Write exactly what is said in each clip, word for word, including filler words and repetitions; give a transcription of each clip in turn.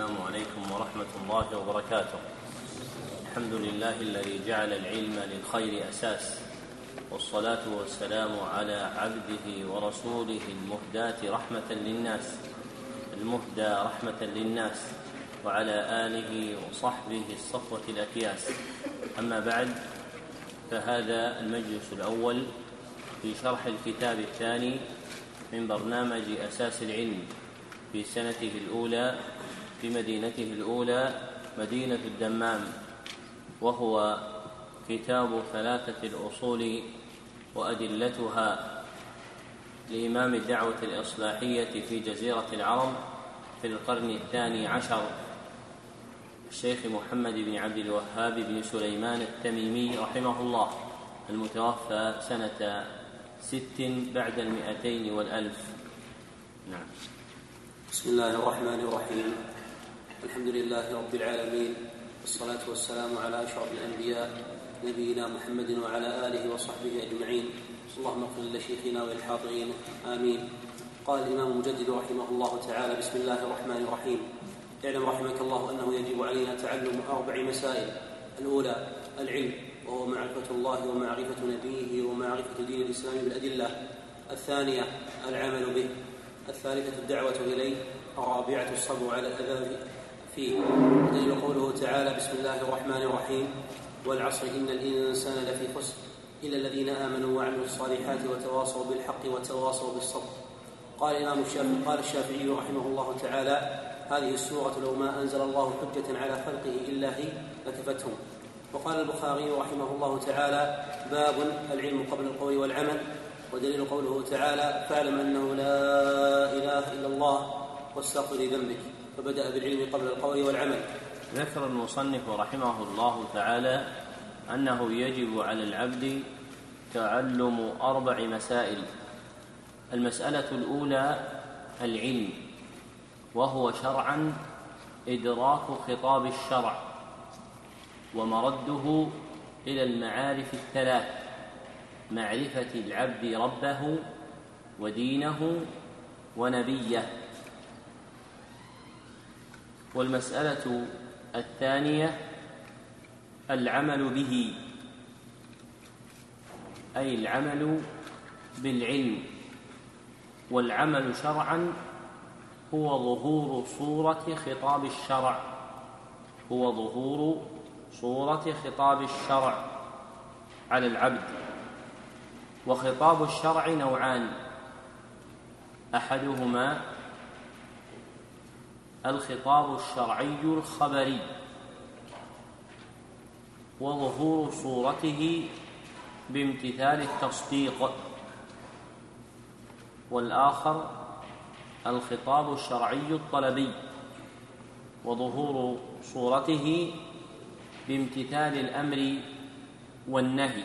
السلام عليكم ورحمة الله وبركاته. الحمد لله الذي جعل العلم للخير أساس، والصلاة والسلام على عبده ورسوله المهداة رحمة للناس المهدى رحمة للناس وعلى آله وصحبه الصفوة الأكياس. أما بعد، فهذا المجلس الأول في شرح الكتاب الثاني من برنامج أساس العلم في سنته الأولى في مدينته الأولى مدينة الدمام، وهو كتاب ثلاثة الأصول وأدلتها لإمام الدعوة الإصلاحية في جزيرة العرب في القرن الثاني عشر، الشيخ محمد بن عبد الوهاب بن سليمان التميمي رحمه الله، المتوفى سنة ست بعد المئتين والألف. نعم. بسم الله الرحمن الرحيم. الحمد لله رب العالمين، والصلاة والسلام على أشرف الأنبياء نبينا محمد وعلى آله وصحبه أجمعين. اللهم اغفر لشيخنا وللحاضرين آمين. قال الإمام المجدد رحمه الله تعالى: بسم الله الرحمن الرحيم. اعلم رحمك الله أنه يجب علينا تعلم أربع مسائل. الأولى العلم، وهو معرفة الله ومعرفة نبيه ومعرفة دين الإسلام بالأدلة. الثانية العمل به. الثالثة الدعوة إليه. الرابعة الصبر على الأذى فيه. ودليل قوله تعالى: بسم الله الرحمن الرحيم: والعصر إن الإنسان لفي خسر إلا الذين آمنوا وعملوا الصالحات وتواصوا بالحق وتواصوا بالصبر. قال الإمام الشافعي قال الشافعي رحمه الله تعالى: هذه السورة لو ما أنزل الله حجة على خلقه إلا هي لكفتهم. وقال البخاري رحمه الله تعالى: باب العلم قبل القول والعمل. ودليل قوله تعالى: فاعلم أنه لا إله إلا الله واستغفر لذنبك، فبدأ بالعلم قبل القول والعمل. ذكر المصنف رحمه الله تعالى أنه يجب على العبد تعلم أربع مسائل. المسألة الأولى العلم، وهو شرعا إدراك خطاب الشرع ومرده إلى المعارف الثلاث: معرفة العبد ربه ودينه ونبيه. والمسألة الثانية العمل به، أي العمل بالعلم. والعمل شرعا هو ظهور صورة خطاب الشرع هو ظهور صورة خطاب الشرع على العبد. وخطاب الشرع نوعان: أحدهما الخطاب الشرعي الخبري، وظهور صورته بامتثال التصديق. والآخر الخطاب الشرعي الطلبي، وظهور صورته بامتثال الأمر والنهي.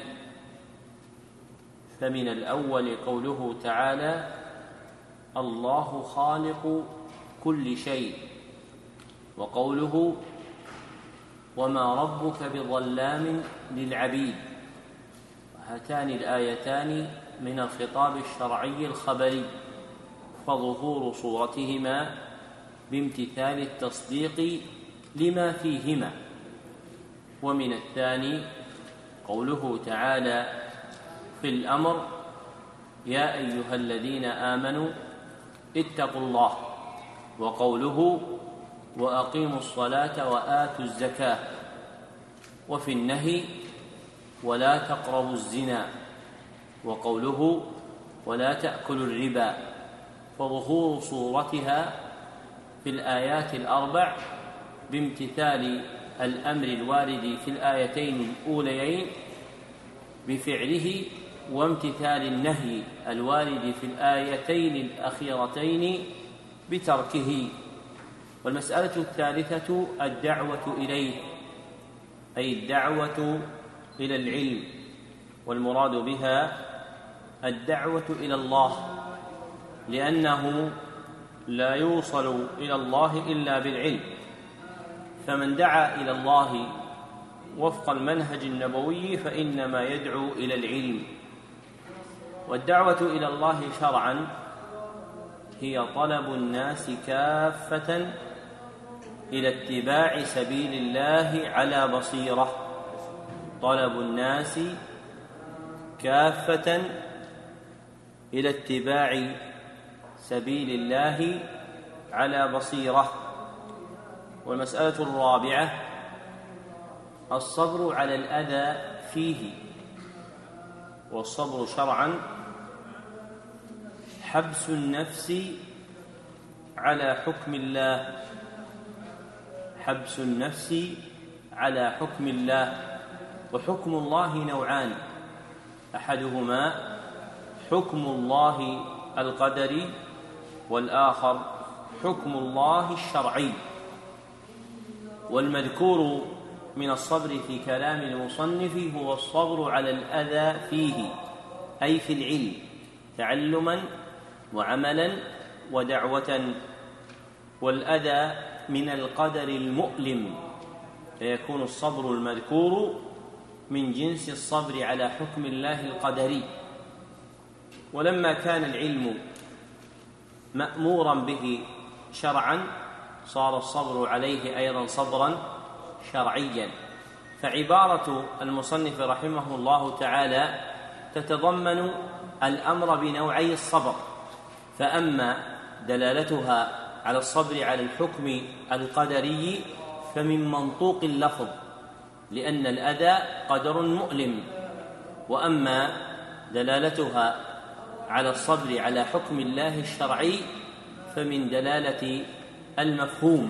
فمن الأول قوله تعالى: الله خالق كل شيء، وقوله: وما ربك بظلام للعبيد. هاتان الآيتان من الخطاب الشرعي الخبري، فظهور صورتهما بامتثال التصديق لما فيهما. ومن الثاني قوله تعالى في الأمر: يا أيها الذين آمنوا اتقوا الله، وقوله: وأقيموا الصلاة وآتوا الزكاة. وفي النهي: ولا تقربوا الزنا، وقوله: ولا تأكلوا الربا. فظهور صورتها في الآيات الأربع بامتثال الأمر الوارد في الآيتين الأوليين بفعله، وامتثال النهي الوارد في الآيتين الأخيرتين بتركه. والمسألة الثالثة الدعوة إليه، أي الدعوة إلى العلم، والمراد بها الدعوة إلى الله، لأنه لا يوصل إلى الله إلا بالعلم. فمن دعا إلى الله وفق المنهج النبوي فإنما يدعو إلى العلم. والدعوة إلى الله شرعا هي طلب الناس كافة إلى اتباع سبيل الله على بصيرة، طلب الناس كافة إلى اتباع سبيل الله على بصيرة. والمسألة الرابعة الصبر على الأذى فيه. والصبر شرعا حبس النفس على حكم الله، حبس النفس على حكم الله. وحكم الله نوعان، أحدهما حكم الله القدري، والآخر حكم الله الشرعي. والمذكور من الصبر في كلام المصنف هو الصبر على الأذى فيه، أي في العلم، تعلما وعملا ودعوة. والأذى من القدر المؤلم، فيكون الصبر المذكور من جنس الصبر على حكم الله القدري. ولما كان العلم مأمورا به شرعا صار الصبر عليه أيضا صبرا شرعيا. فعبارة المصنف رحمه الله تعالى تتضمن الأمر بنوعي الصبر، فأما دلالتها على الصبر على الحكم القدري فمن منطوق اللفظ، لأن الأذى قدر مؤلم. وأما دلالتها على الصبر على حكم الله الشرعي فمن دلالة المفهوم،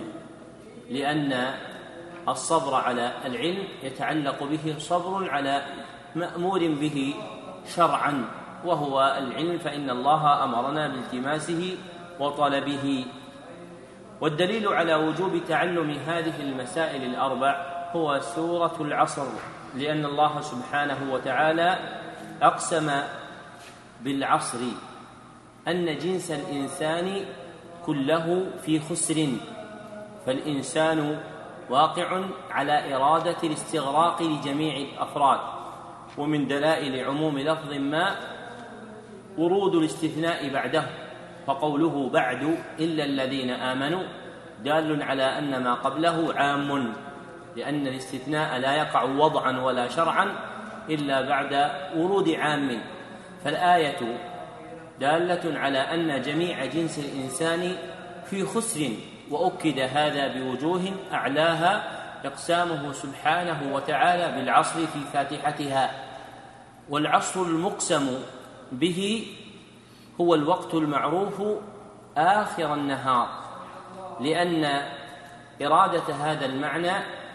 لأن الصبر على العلم يتعلق به صبر على مأمور به شرعا، وهو العلم، فإن الله أمرنا بالتماسه وطلبه. والدليل على وجوب تعلم هذه المسائل الأربع هو سورة العصر، لأن الله سبحانه وتعالى أقسم بالعصر أن جنس الإنسان كله في خسر، فالإنسان واقع على إرادة الاستغراق لجميع الأفراد. ومن دلائل عموم لفظ ما ورود الاستثناء بعده، فقوله بعد إلا الذين آمنوا دال على أن ما قبله عام، لأن الاستثناء لا يقع وضعا ولا شرعا إلا بعد ورود عام. فالآية دالة على أن جميع جنس الإنسان في خسر، وأكد هذا بوجوه أعلاها إقسامه سبحانه وتعالى بالعصر في فاتحتها. والعصر المقسم به هو الوقت المعروف آخر النهار، لأن إرادة هذا المعنى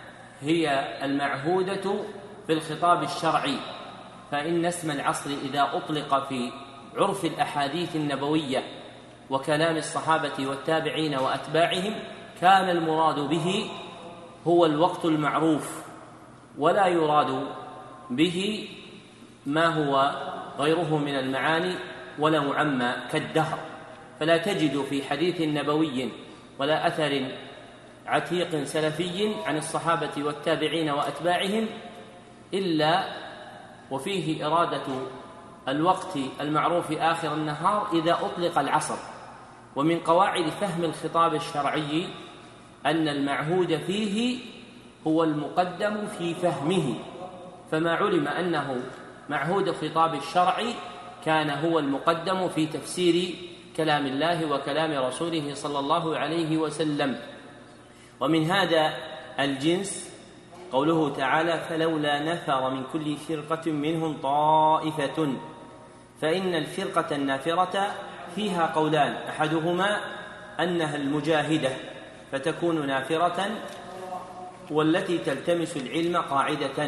هي المعهودة في الخطاب الشرعي، فإن اسم العصر إذا أطلق في عرف الأحاديث النبوية وكلام الصحابة والتابعين وأتباعهم كان المراد به هو الوقت المعروف، ولا يراد به ما هو غيره من المعاني ولا معمى كالدهر. فلا تجد في حديث نبوي ولا أثر عتيق سلفي عن الصحابة والتابعين وأتباعهم إلا وفيه إرادة الوقت المعروف آخر النهار إذا أطلق العصر. ومن قواعد فهم الخطاب الشرعي أن المعهود فيه هو المقدم في فهمه، فما علم أنه معهود الخطاب الشرعي كان هو المقدم في تفسير كلام الله وكلام رسوله صلى الله عليه وسلم. ومن هذا الجنس قوله تعالى فلولا نفر من كل فرقة منهم طائفة، فإن الفرقة النافرة فيها قولان، أحدهما أنها المجاهدة فتكون نافرة، والتي تلتمس العلم قاعدة،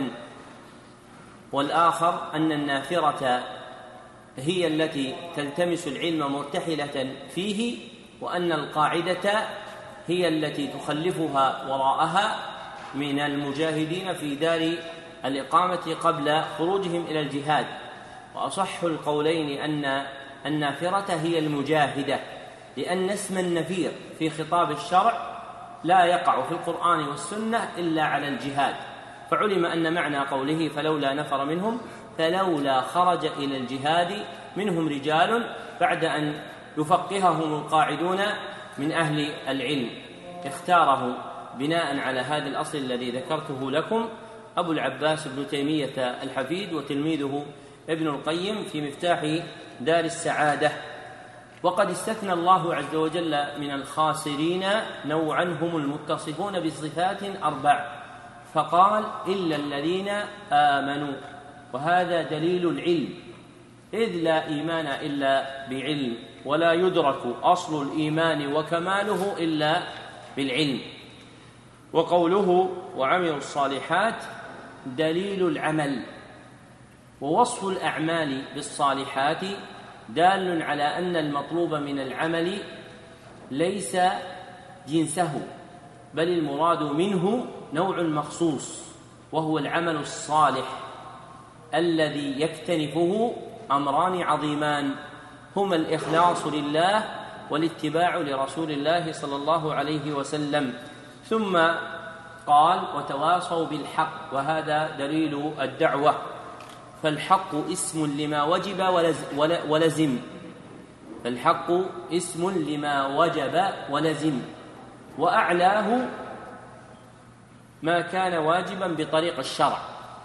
والآخر أن النافرة هي التي تلتمس العلم مرتحلة فيه، وأن القاعدة هي التي تخلفها وراءها من المجاهدين في دار الإقامة قبل خروجهم إلى الجهاد. وأصح القولين أن النافرة هي المجاهدة، لأن اسم النفير في خطاب الشرع لا يقع في القرآن والسنة إلا على الجهاد، فعلم أن معنى قوله فلولا نفر منهم فلولا خرج إلى الجهاد منهم رجال بعد أن يفقههم القاعدون من أهل العلم. اختاره بناء على هذا الأصل الذي ذكرته لكم أبو العباس ابن تيمية الحفيد وتلميذه ابن القيم في مفتاح دار السعادة. وقد استثنى الله عز وجل من الخاسرين نوعا هم المتصفون بصفات أربع، فقال إلا الذين آمنوا، وهذا دليل العلم، إذ لا إيمان إلا بعلم، ولا يدرك أصل الإيمان وكماله إلا بالعلم. وقوله وعملوا الصالحات دليل العمل، ووصف الأعمال بالصالحات دال على أن المطلوب من العمل ليس جنسه، بل المراد منه نوع مخصوص، وهو العمل الصالح الذي يكتنفه أمران عظيمان هما الإخلاص لله والاتباع لرسول الله صلى الله عليه وسلم. ثم قال وتواصوا بالحق، وهذا دليل الدعوة، فالحق اسم لما وجب ولزم، فالحق اسم لما وجب ولزم، وأعلاه ما كان واجبا بطريق الشرع،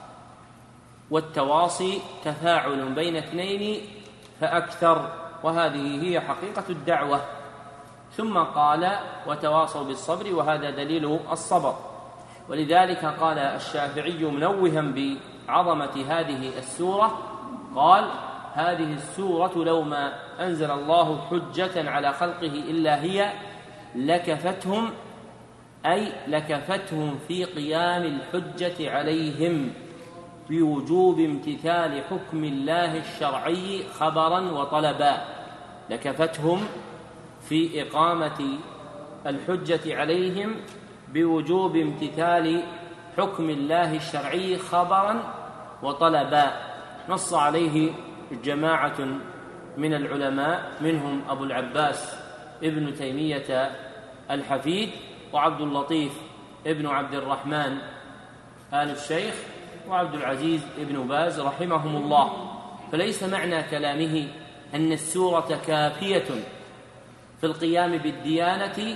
والتواصي تفاعل بين اثنين فأكثر، وهذه هي حقيقة الدعوة. ثم قال وتواصوا بالصبر، وهذا دليل الصبر. ولذلك قال الشافعي منوها بعظمة هذه السورة، قال هذه السورة لو ما أنزل الله حجة على خلقه إلا هي لكفتهم، أي لكفتهم في قيام الحجة عليهم بوجوب امتثال حكم الله الشرعي خبرا وطلبا، لكفتهم في إقامة الحجة عليهم بوجوب امتثال حكم الله الشرعي خبرا وطلبا. نص عليه جماعة من العلماء، منهم أبو العباس ابن تيمية الحفيد وعبد اللطيف ابن عبد الرحمن آل الشيخ وعبد العزيز ابن باز رحمهم الله. فليس معنى كلامه أن السورة كافية في القيام بالديانة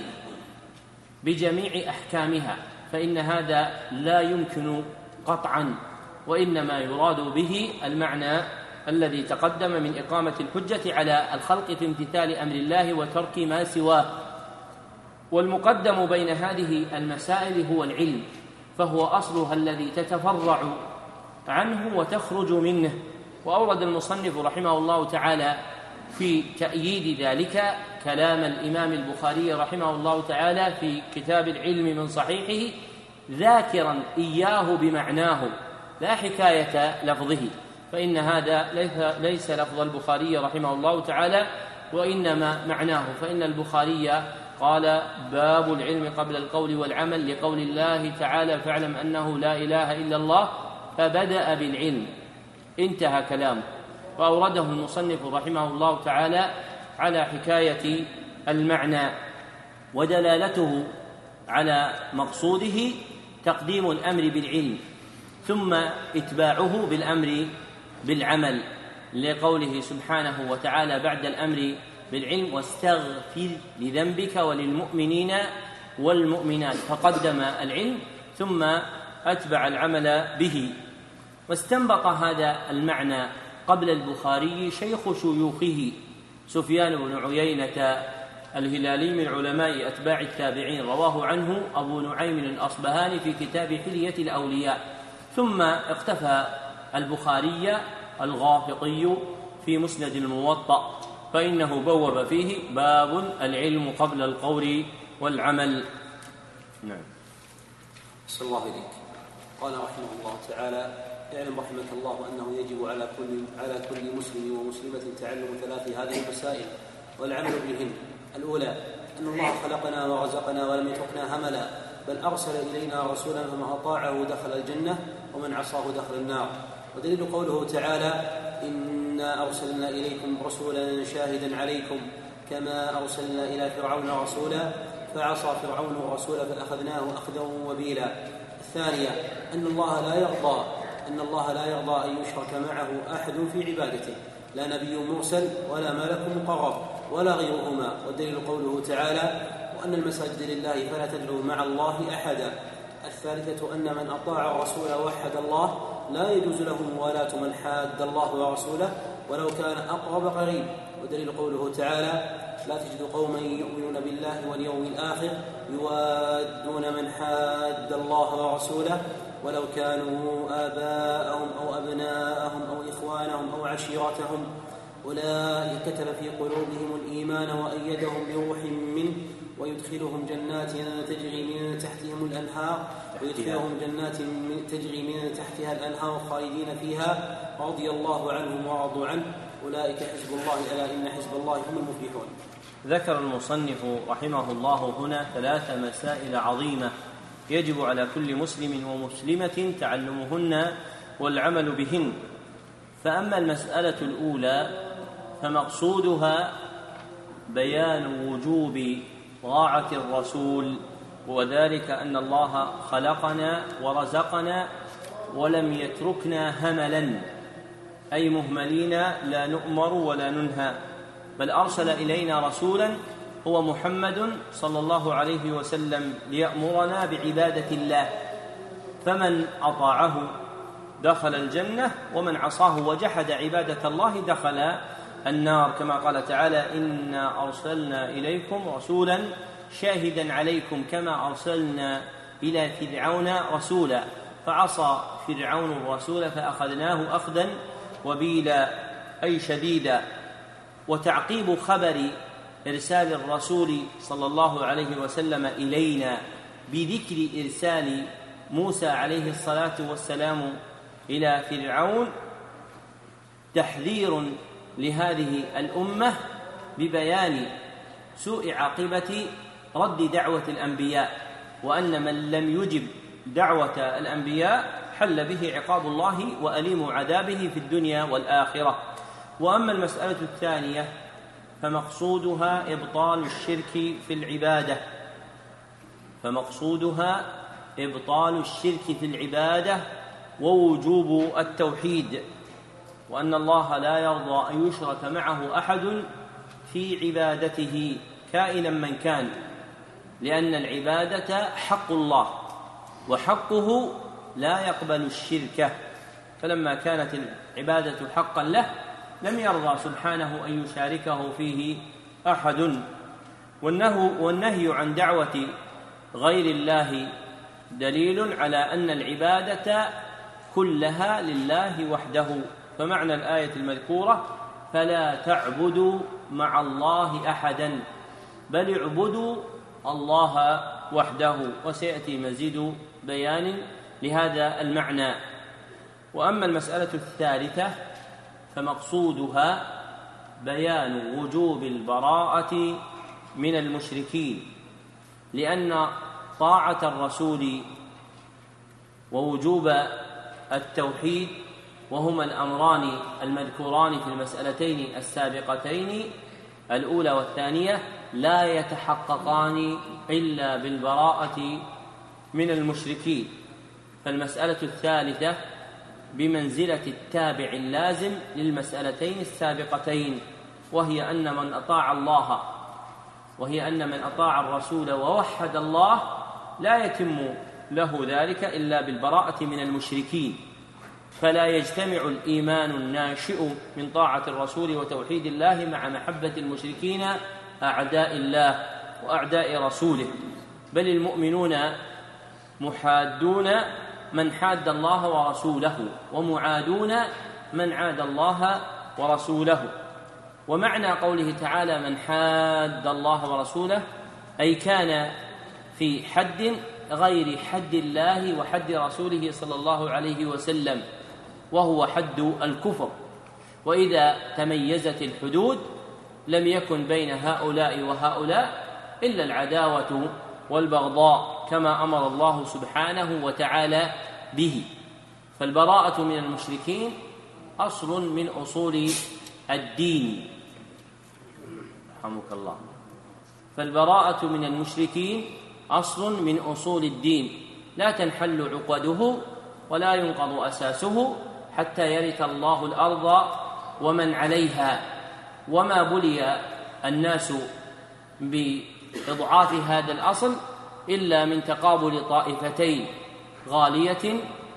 بجميع أحكامها، فإن هذا لا يمكن قطعا، وإنما يراد به المعنى الذي تقدم من إقامة الحجة على الخلق في امتثال أمر الله وترك ما سواه. والمقدم بين هذه المسائل هو العلم، فهو أصلها الذي تتفرع عنه وتخرج منه. وأورد المصنف رحمه الله تعالى في تأييد ذلك كلام الإمام البخاري رحمه الله تعالى في كتاب العلم من صحيحه، ذاكرا إياه بمعناه لا حكاية لفظه، فإن هذا ليس لفظ البخاري رحمه الله تعالى وإنما معناه. فإن البخاري قال باب العلم قبل القول والعمل لقول الله تعالى فاعلم أنه لا إله إلا الله، فبدأ بالعلم، انتهى كلامه. وأورده المصنف رحمه الله تعالى على حكاية المعنى، ودلالته على مقصوده تقديم الأمر بالعلم ثم إتباعه بالأمر بالعمل، لقوله سبحانه وتعالى بعد الأمر بالعلم واستغفر لذنبك وللمؤمنين والمؤمنات، فقدم العلم ثم أتبع العمل به. واستنبط هذا المعنى قبل البخاري شيخ شيوخه سفيان بن عيينة الهلالي من علماء أتباع التابعين، رواه عنه أبو نعيم الأصبهاني في كتاب حلية الأولياء. ثم اقتفى البخاري الغافقي في مسند الموطأ، فإنه بوب فيه باب العلم قبل القول والعمل. نعم. صلى الله عليك. قال رحمه الله تعالى اعلم رحمك الله أنه يجب على كل على كل مسلم ومسلمة تعلم ثلاث هذه المسائل والعمل بهن. الأولى أن الله خلقنا ورزقنا ولم يتركنا هملا، بل أرسل إلينا رسولا فمن أطاعه دخل الجنة ومن عصاه دخل النار. ودليل قوله تعالى إنا أرسلنا إليكم رسولا شاهدا عليكم كما أرسلنا إلى فرعون رسولا فعصى فرعون الرسول فأخذناه أخذا وبيلا. الثانية أن الله لا يرضى أن الله لا يرضى أن يشرك معه أحد في عبادته، لا نبي مرسل ولا ملك مقرب ولا غيرهما. والدليل قوله تعالى وأن المساجد لله فلا تدعوا مع الله أحدا. الثالثة أن من أطاع الرسول ووحد الله لا يجوز له موالاة من حاد الله ورسوله ولو كان أقرب قريب. ودليل قوله تعالى: لا تجد قوما يؤمنون بالله واليوم الآخر يوادون من حاد الله ورسوله ولو كانوا آباءهم أو أبناءهم أو إخوانهم أو عشيرتهم أولئك كتب في قلوبهم الإيمان وأيدهم بروح منه ويدخلهم جنات تجري من تحتهم الأنهار ويدخلهم جنات تجري من تحتها الأنهار خالدين فيها رضي الله عنهم ورضوا عنه أولئك حزب الله ألا إن حزب الله هم المفلحون. ذكر المصنف رحمه الله هنا ثلاث مسائل عظيمة يجب على كل مسلم ومسلمة تعلمهن والعمل بهن. فأما المسألة الأولى فمقصودها بيان وجوب طاعة الرسول، وذلك أن الله خلقنا ورزقنا ولم يتركنا هملا، أي مهملين لا نؤمر ولا ننهى، بل أرسل إلينا رسولا هو محمد صلى الله عليه وسلم ليأمرنا بعبادة الله، فمن أطاعه دخل الجنة ومن عصاه وجحد عبادة الله دخل النار، كما قال تعالى: إنا أرسلنا إليكم رسولا شاهدا عليكم كما أرسلنا إلى فرعون رسولا، فعصى فرعون الرسول فأخذناه أخذا وبيلا أي شديدا. وتعقيب خبر إرسال الرسول صلى الله عليه وسلم إلينا بذكر إرسال موسى عليه الصلاة والسلام إلى فرعون تحذير لهذه الأمة ببيان سوء عاقبة رد دعوة الأنبياء، وأن من لم يجب دعوة الأنبياء حل به عقاب الله وأليم عذابه في الدنيا والآخرة. وأما المسألة الثانية فمقصودها إبطال الشرك في العبادة فمقصودها إبطال الشرك في العبادة ووجوب التوحيد، وأن الله لا يرضى أن يشرك معه أحد في عبادته كائنا من كان، لأن العبادة حق الله وحقه لا يقبل الشرك، فلما كانت العبادة حقا له لم يرضى سبحانه أن يشاركه فيه أحد. والنهي عن دعوة غير الله دليل على أن العبادة كلها لله وحده، فمعنى الآية المذكورة: فلا تعبدوا مع الله أحدا بل اعبدوا الله وحده، وسيأتي مزيد بيان لهذا المعنى. وأما المسألة الثالثة فمقصودها بيان وجوب البراءة من المشركين، لأن طاعة الرسول ووجوب التوحيد وهما الأمران المذكوران في المسألتين السابقتين الأولى والثانية لا يتحققان إلا بالبراءة من المشركين، فالمسألة الثالثة بمنزلة التابع اللازم للمسألتين السابقتين، وهي أن من أطاع الله وهي أن من أطاع الرسول ووحد الله لا يتم له ذلك إلا بالبراءة من المشركين، فلا يجتمع الإيمان الناشئ من طاعة الرسول وتوحيد الله مع محبة المشركين أعداء الله وأعداء رسوله، بل المؤمنون محادون من حاد الله ورسوله ومعادون من عاد الله ورسوله. ومعنى قوله تعالى: من حاد الله ورسوله، أي كان في حد غير حد الله وحد رسوله صلى الله عليه وسلم، وهو حد الكفر. وإذا تميزت الحدود لم يكن بين هؤلاء وهؤلاء إلا العداوة والبغضاء، كما أمر الله سبحانه وتعالى به. فالبراءة من المشركين أصل من أصول الدين، رحمك الله. فالبراءة من المشركين أصل من أصول الدين، لا تنحل عقده ولا ينقض أساسه حتى يرث الله الأرض ومن عليها. وما بلي الناس إضعاف هذا الأصل إلا من تقابل طائفتين غالية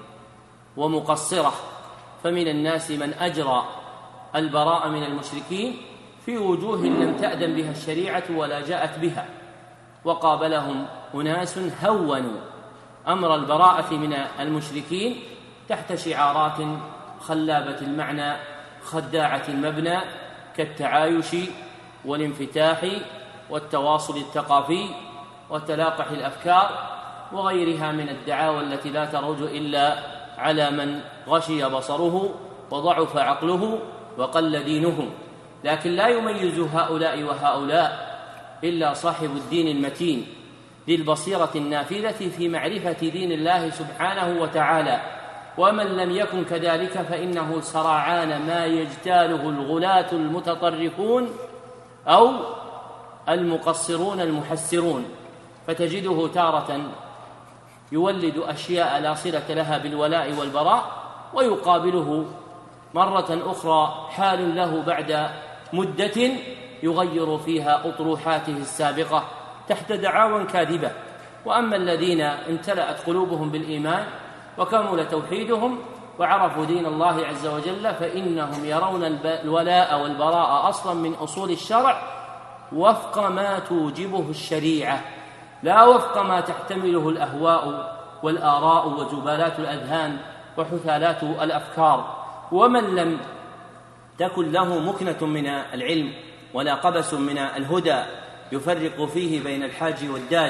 ومقصرة. فمن الناس من أجرى البراء من المشركين في وجوه لم تأذن بها الشريعة ولا جاءت بها، وقابلهم أناس هونوا أمر البراءة من المشركين تحت شعارات خلابة المعنى خداعة المبنى كالتعايش والانفتاح والتواصل الثقافي وتلاقح الأفكار وغيرها من الدعاوى التي لا تروج إلا على من غشي بصره وضعف عقله وقل دينه. لكن لا يميز هؤلاء وهؤلاء إلا صاحب الدين المتين ذي البصيرة النافذة في معرفة دين الله سبحانه وتعالى. ومن لم يكن كذلك فإنه سرعان ما يجتاله الغلاة المتطرفون أو المقصرون المحسرون، فتجده تارة يولد أشياء لا صلة لها بالولاء والبراء، ويقابله مرة أخرى حال له بعد مدة يغير فيها أطروحاته السابقة تحت دعاوى كاذبة. وأما الذين امتلأت قلوبهم بالإيمان وكمل توحيدهم وعرفوا دين الله عز وجل فإنهم يرون الولاء والبراء أصلا من أصول الشرع وفق ما توجبه الشريعة، لا وفق ما تحتمله الأهواء والآراء وجبالات الأذهان وحثالات الأفكار. ومن لم تكن له مكنة من العلم ولا قبس من الهدى يفرق فيه بين الحاج والداج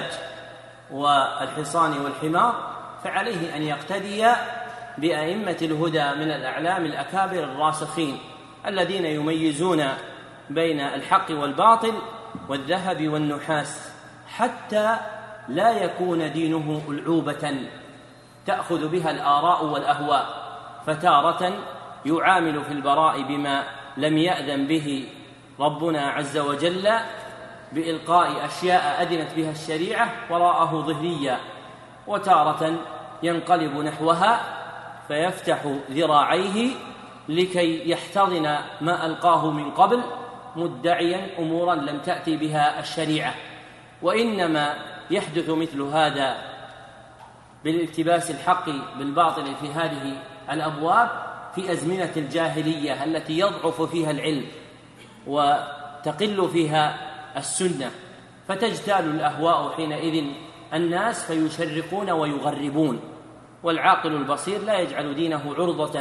والحصان والحمار، فعليه أن يقتدي بأئمة الهدى من الأعلام الأكابر الراسخين الذين يميزون بين الحق والباطل والذهب والنحاس، حتى لا يكون دينه ألعوبة تأخذ بها الآراء والأهواء، فتارة يعامل في البراء بما لم يأذن به ربنا عز وجل بإلقاء أشياء أذنت بها الشريعة وراءه ظهريا، وتارة ينقلب نحوها فيفتح ذراعيه لكي يحتضن ما ألقاه من قبل مدعيا أمورا لم تأتي بها الشريعة. وإنما يحدث مثل هذا بالالتباس الحق بالباطل في هذه الأبواب في أزمنة الجاهلية التي يضعف فيها العلم وتقل فيها السنة، فتجتال الأهواء حينئذ الناس فيشرقون ويغربون، والعاقل البصير لا يجعل دينه عرضة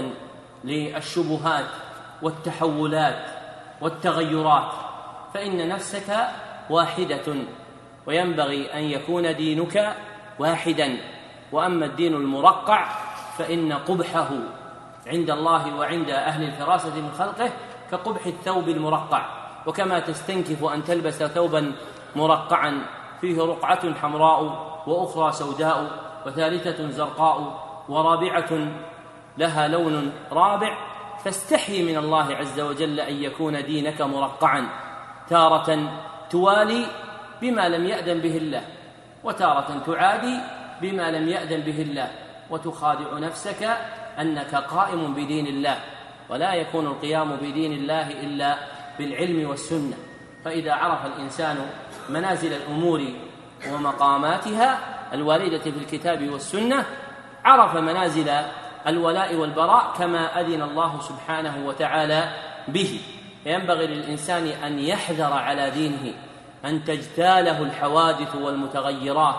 للشبهات والتحولات والتغيرات، فإن نفسك واحدة وينبغي أن يكون دينك واحدا. وأما الدين المرقع فإن قبحه عند الله وعند أهل الفراسة من خلقه كقبح الثوب المرقع، وكما تستنكف أن تلبس ثوبا مرقعا فيه رقعة حمراء وأخرى سوداء وثالثة زرقاء ورابعة لها لون رابع، فاستحي من الله عز وجل أن يكون دينك مرقعا، تارة توالي بما لم يأذن به الله وتارة تعادي بما لم يأذن به الله، وتخادع نفسك أنك قائم بدين الله، ولا يكون القيام بدين الله إلا بالعلم والسنة. فإذا عرف الإنسان منازل الأمور ومقاماتها الواردة في الكتاب والسنة عرف منازل الولاء والبراء كما أذن الله سبحانه وتعالى به. ينبغي للإنسان أن يحذر على دينه أن تجتاله الحوادث والمتغيرات،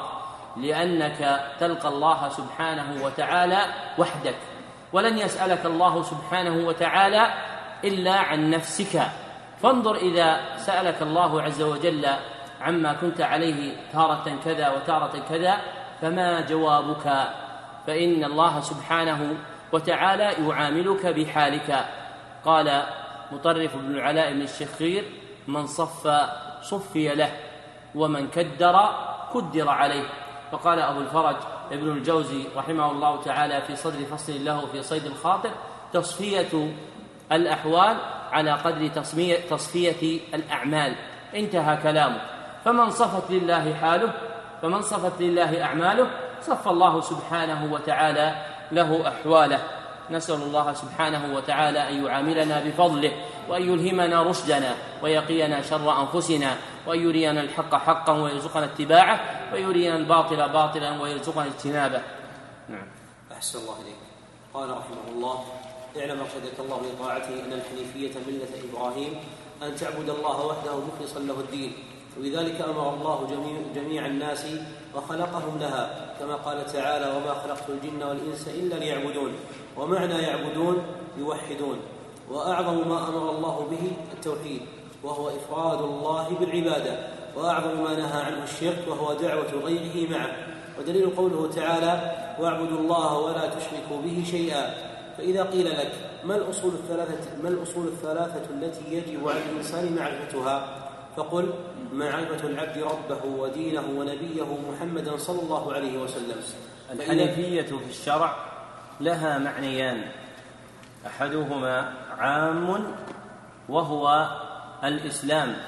لأنك تلقى الله سبحانه وتعالى وحدك، ولن يسألك الله سبحانه وتعالى إلا عن نفسك. فانظر إذا سألك الله عز وجل عما كنت عليه تارة كذا وتارة كذا فما جوابك؟ فإن الله سبحانه وتعالى يعاملك بحالك. قال مطرف بن العلاء بن الشخير: من صف صفي له ومن كدر كدر عليه. فقال أبو الفرج ابن الجوزي رحمه الله تعالى في صدر فصل له في صيد الخاطر: تصفية الأحوال على قدر تصفية الأعمال. انتهى كلامه. فمن صفت لله حاله فمن صفت لله أعماله صف الله سبحانه وتعالى له أحواله. نسأل الله سبحانه وتعالى أن يعاملنا بفضله، وأن يلهمنا رشدنا، ويقينا شر أنفسنا، وأن يرينا الحق حقا ويرزقنا اتباعه، ويرينا الباطل باطلا ويرزقنا اجتنابه. نعم. أحسن الله إليك. قال رحمه الله: اعلم ارشدك الله لطاعته أن الحنيفية ملة إبراهيم أن تعبد الله وحده مخلصا له الدين، وبذلك أمر الله جميع, جميع الناس وخلقهم لها، كما قال تعالى: وما خلقت الجن والإنس إلا ليعبدون. ومعنى يعبدون يوحدون. وأعظم ما أمر الله به التوحيد، وهو إفراد الله بالعبادة، وأعظم ما نهى عنه الشرك، وهو دعوة غيره معه. ودليل قوله تعالى: واعبدوا الله ولا تشركوا به شيئا. فإذا قيل لك: ما الأصول الثلاثة, ما الأصول الثلاثة التي يجب على الإنسان معرفتها؟ فقل: معرفة العبد ربه ودينه ونبيه محمدا صلى الله عليه وسلم. الحنيفية في الشرع لها معنيان: أحدهما عام وهو الإسلام،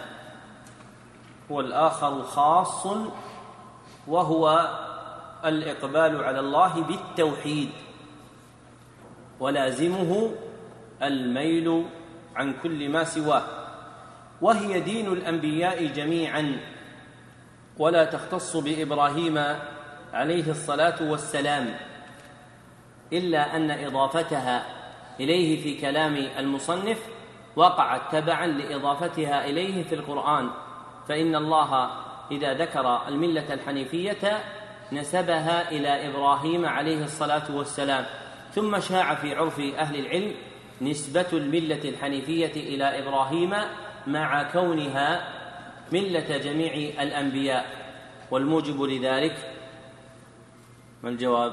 والآخر خاص وهو الإقبال على الله بالتوحيد، ولازمه الميل عن كل ما سواه. وهي دين الأنبياء جميعا، ولا تختص بإبراهيم عليه الصلاة والسلام، إلا أن إضافتها إليه في كلام المصنف وقعت تبعا لإضافتها إليه في القرآن، فإن الله إذا ذكر الملة الحنيفية نسبها إلى إبراهيم عليه الصلاة والسلام. ثم شاع في عرف أهل العلم نسبة الملة الحنيفية إلى إبراهيم مع كونها ملة جميع الأنبياء. والموجب لذلك ما الجواب؟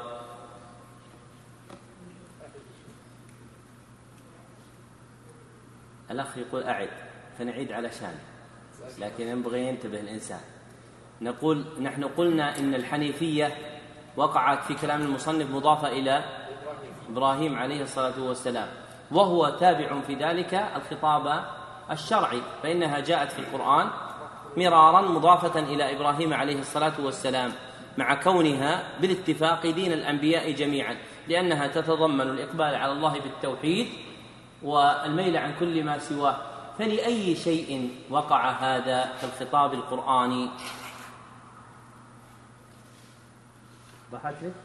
الأخ يقول أعد، فنعيد على شانه، لكن ينبغي ينتبه الإنسان. نقول نحن قلنا إن الحنيفية وقعت في كلام المصنف مضافة إلى إبراهيم عليه الصلاة والسلام، وهو تابع في ذلك الخطاب الشرعي، فإنها جاءت في القرآن مرارا مضافة إلى إبراهيم عليه الصلاة والسلام، مع كونها بالاتفاق دين الأنبياء جميعا، لأنها تتضمن الإقبال على الله بالتوحيد والميل عن كل ما سواه. فلأي شيء وقع هذا في الخطاب القرآني؟ ضحت لك؟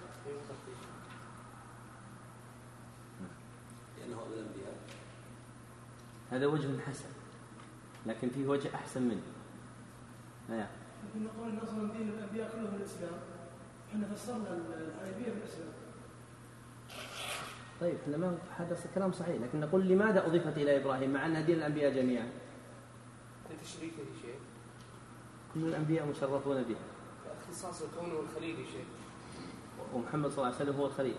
هذا وجه حسن، لكن فيه وجه أحسن منه. نعم. لكن نقول أن أصلا دين الأنبياء كله الإسلام، احنا فسرنا الحنيفية بالإسلام. طيب لما هذا كلام صحيح، لكن نقول لماذا أضيفت إلى إبراهيم مع أن دين الأنبياء جميعا؟ تشريك يا شيخ. كل الأنبياء مشرفون به. اختصاص الكون والخليل يا شيخ. ومحمد صلى الله عليه وسلم هو الخليل.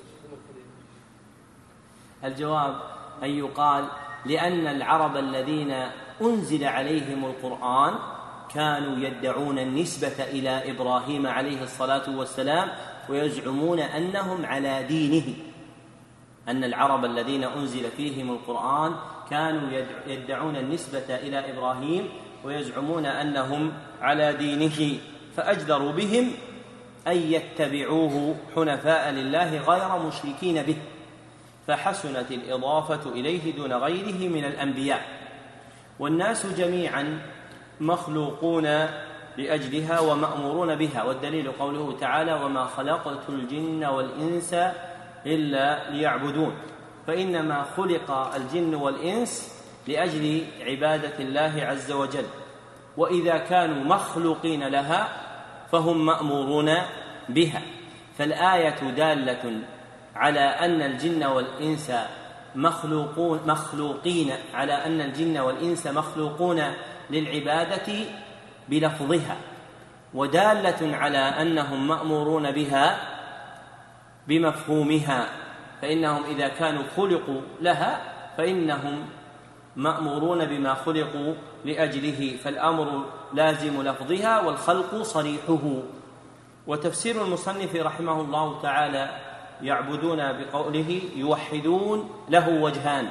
الجواب أن يقال لأن العرب الذين أنزل عليهم القرآن كانوا يدعون النسبة إلى إبراهيم عليه الصلاة والسلام، ويزعمون أنهم على دينه. أن العرب الذين أنزل فيهم القرآن كانوا يدعون النسبة إلى إبراهيم ويزعمون أنهم على دينه، فأجدروا بهم أن يتبعوه حنفاء لله غير مشركين به، فحسنت الإضافة إليه دون غيره من الأنبياء. والناس جميعا مخلوقون لأجلها ومأمورون بها، والدليل قوله تعالى: وما خلقت الجن والإنس إلا ليعبدون. فإنما خلق الجن والإنس لأجل عبادة الله عز وجل، وإذا كانوا مخلوقين لها فهم مأمورون بها. فالآية دالة على أن الجن والإنس مخلوقون مخلوقين على أن الجن والإنس مخلوقون للعبادة بلفظها، ودالة على أنهم مأمورون بها بمفهومها، فإنهم إذا كانوا خلقوا لها فإنهم مأمورون بما خلقوا لأجله، فالأمر لازم لفظها والخلق صريحه. وتفسير المصنف رحمه الله تعالى يعبدون بقوله يوحدون له وجهان: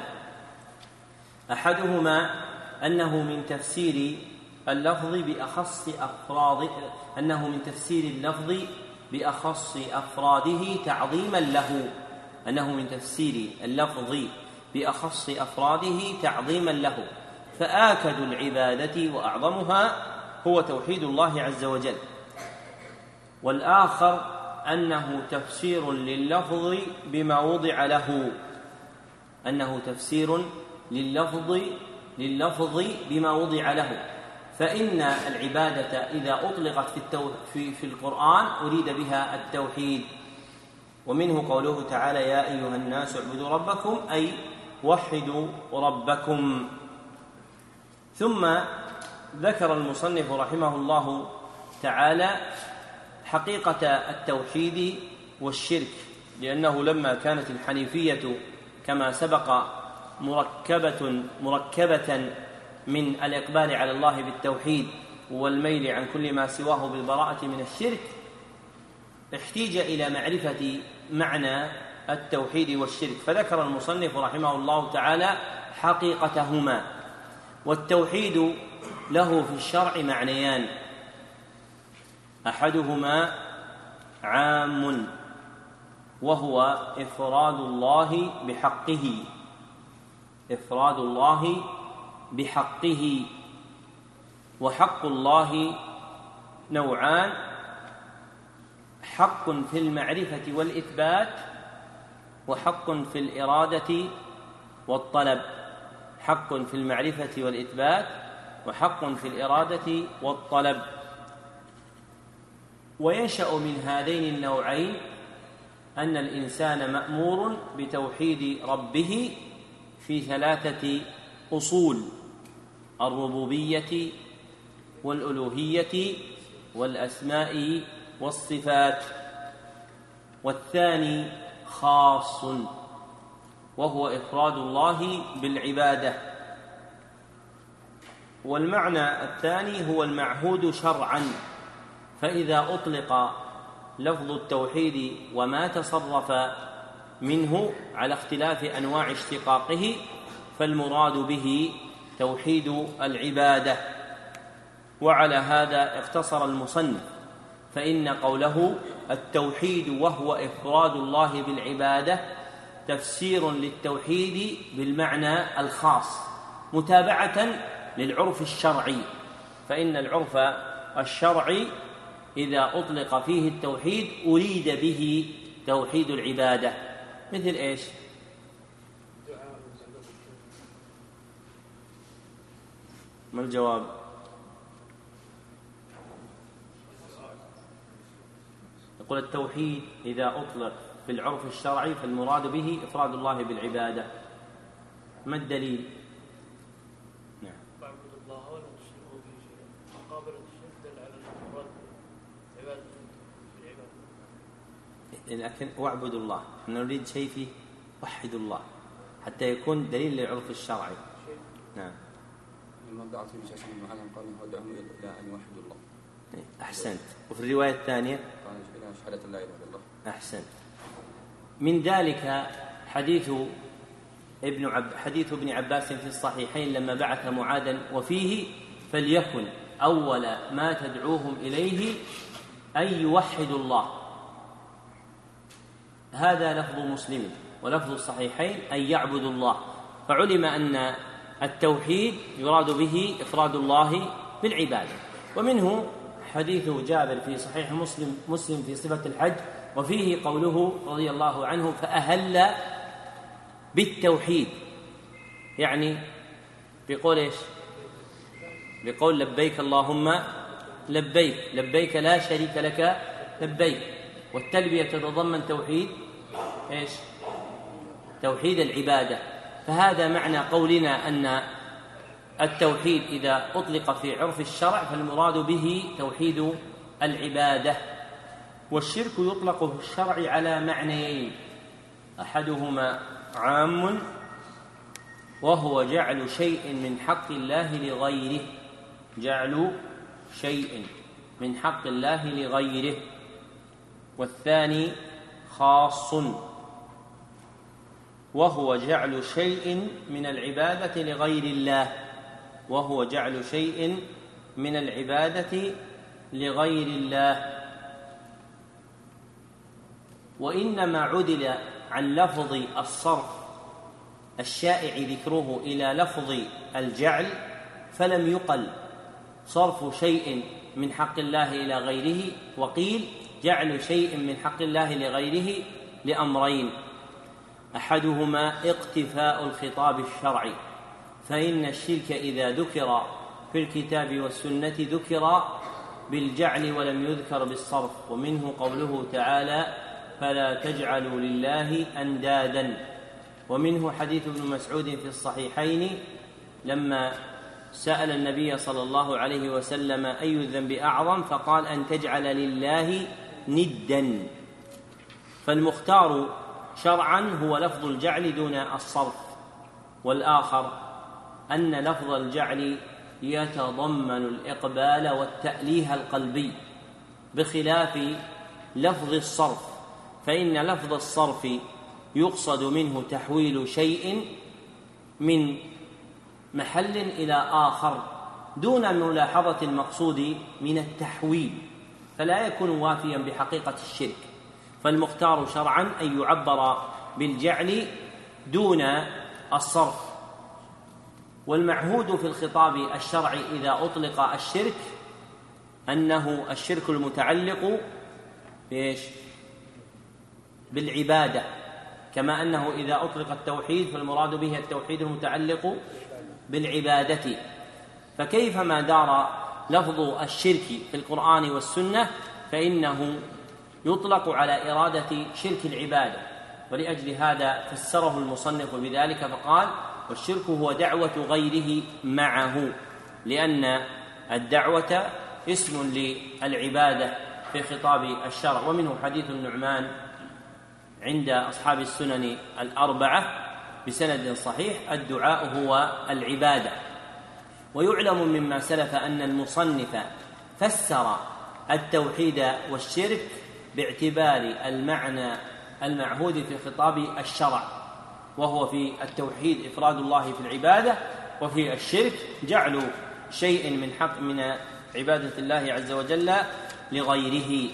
أحدهما أنه من تفسير اللفظ بأخص أفراد أنه من تفسير اللفظ بأخص أفراده تعظيما له، أنه من تفسير اللفظ بأخص أفراده تعظيما له، فآكد العبادة وأعظمها هو توحيد الله عز وجل. والآخر أنه تفسير لللفظ بما وضع له أنه تفسير لللفظ لللفظ بما وضع له، فإن العبادة إذا أطلقت في, التو... في... في القرآن أريد بها التوحيد، ومنه قوله تعالى يا أيها الناس اعبدوا ربكم أي وحدوا ربكم. ثم ذكر المصنف رحمه الله تعالى حقيقة التوحيد والشرك، لأنه لما كانت الحنيفية كما سبق مركبة, مركبة من الإقبال على الله بالتوحيد والميل عن كل ما سواه بالبراءة من الشرك، احتيج إلى معرفة معنى التوحيد والشرك، فذكر المصنف رحمه الله تعالى حقيقتهما. والتوحيد له في الشرع معنيان، أحدهما عام وهو إفراد الله بحقه إفراد الله بحقه وحق الله نوعان: حق في المعرفة والإثبات، وحق في الإرادة والطلب. حق في المعرفة والإثبات وحق في الإرادة والطلب. وينشأ من هذين النوعين أن الإنسان مأمور بتوحيد ربه في ثلاثة أصول: الربوبية والألوهية والأسماء والصفات. والثاني خاص وهو إفراد الله بالعبادة. والمعنى الثاني هو المعهود شرعا، فإذا أطلق لفظ التوحيد وما تصرف منه على اختلاف أنواع اشتقاقه فالمراد به توحيد العبادة. وعلى هذا اقتصر المصنف، فإن قوله التوحيد وهو إفراد الله بالعبادة تفسير للتوحيد بالمعنى الخاص متابعة للعرف الشرعي، فإن العرف الشرعي إذا أطلق فيه التوحيد أريد به توحيد العبادة. مثل إيش؟ ما الجواب؟ يقول التوحيد إذا أطلق في العرف الشرعي فالمراد به إفراد الله بالعبادة. ما الدليل؟ نعم. بعبد الله ولا تشركوا به شيئا، مقابل الشرك دل على المراد عبادة العبادة. لكن واعبد الله، نريد شيء فيه وحد الله حتى يكون دليل للعرف الشرعي. نعم. من دعا في مساجد المعلم قال ودعهم إلى أن يوحدوا الله. أحسنت. وفي الرواية الثانية قال إلى شهادة لا إله إلا الله. أحسنت. من ذلك حديث ابن عب حديث ابن عباس في الصحيحين لما بعث معاذا وفيه فليكن أول ما تدعوهم إليه أن يوحدوا الله. هذا لفظ مسلم، ولفظ الصحيحين أن يعبدوا الله، فعلم أن التوحيد يراد به إفراد الله بالعبادة. ومنه حديث جابر في صحيح مسلم مسلم في صفة الحج، وفيه قوله رضي الله عنه فأهل بالتوحيد، يعني بقول إيش؟ بقول لبيك اللهم لبيك، لبيك لا شريك لك لبيك. والتلبية تتضمن توحيد إيش؟ توحيد العبادة. فهذا معنى قولنا أن التوحيد إذا أطلق في عرف الشرع فالمراد به توحيد العبادة. والشرك يطلق في الشرع على معنيين: أحدهما عام وهو جعل شيء من حق الله لغيره جعل شيء من حق الله لغيره والثاني خاص وهو جعل شيء من العبادة لغير الله وهو جعل شيء من العبادة لغير الله. وإنما عدل عن لفظ الصرف الشائع ذكره إلى لفظ الجعل، فلم يقل صرف شيء من حق الله إلى غيره، وقيل جعل شيء من حق الله لغيره لأمرين: أحدهما اقتفاء الخطاب الشرعي، فإن الشرك إذا ذكر في الكتاب والسنة ذكر بالجعل ولم يذكر بالصرف، ومنه قوله تعالى: فلا تجعلوا لله أندادا. ومنه حديث ابن مسعود في الصحيحين لما سأل النبي صلى الله عليه وسلم أي الذنب أعظم، فقال: أن تجعل لله ندا. فالمختار شرعا هو لفظ الجعل دون الصرف، والآخر أن لفظ الجعل يتضمن الإقبال والتأليه القلبي بخلاف لفظ الصرف، فإن لفظ الصرف يقصد منه تحويل شيء من محل إلى آخر دون ملاحظة المقصود من التحويل، فلا يكون وافيا بحقيقة الشرك. فالمختار شرعا أن يعبر بالجعل دون الصرف. والمعهود في الخطاب الشرعي إذا أطلق الشرك أنه الشرك المتعلق بإيش؟ بالعبادة، كما أنه إذا أطلق التوحيد فالمراد به التوحيد المتعلق بالعبادة. فكيفما دار لفظ الشرك في القرآن والسنة فإنه يطلق على إرادة شرك العبادة، ولأجل هذا فسره المصنف بذلك فقال: والشرك هو دعوة غيره معه، لأن الدعوة اسم للعبادة في خطاب الشرع. ومنه حديث النعمان عند أصحاب السنن الأربعة بسند صحيح: الدعاء هو العبادة. ويعلم مما سلف أن المصنف فسر التوحيد والشرك باعتبار المعنى المعهود في خطاب الشرع، وهو في التوحيد إفراد الله في العبادة، وفي الشرك جعل شيء من حق من عبادة الله عز وجل لغيره.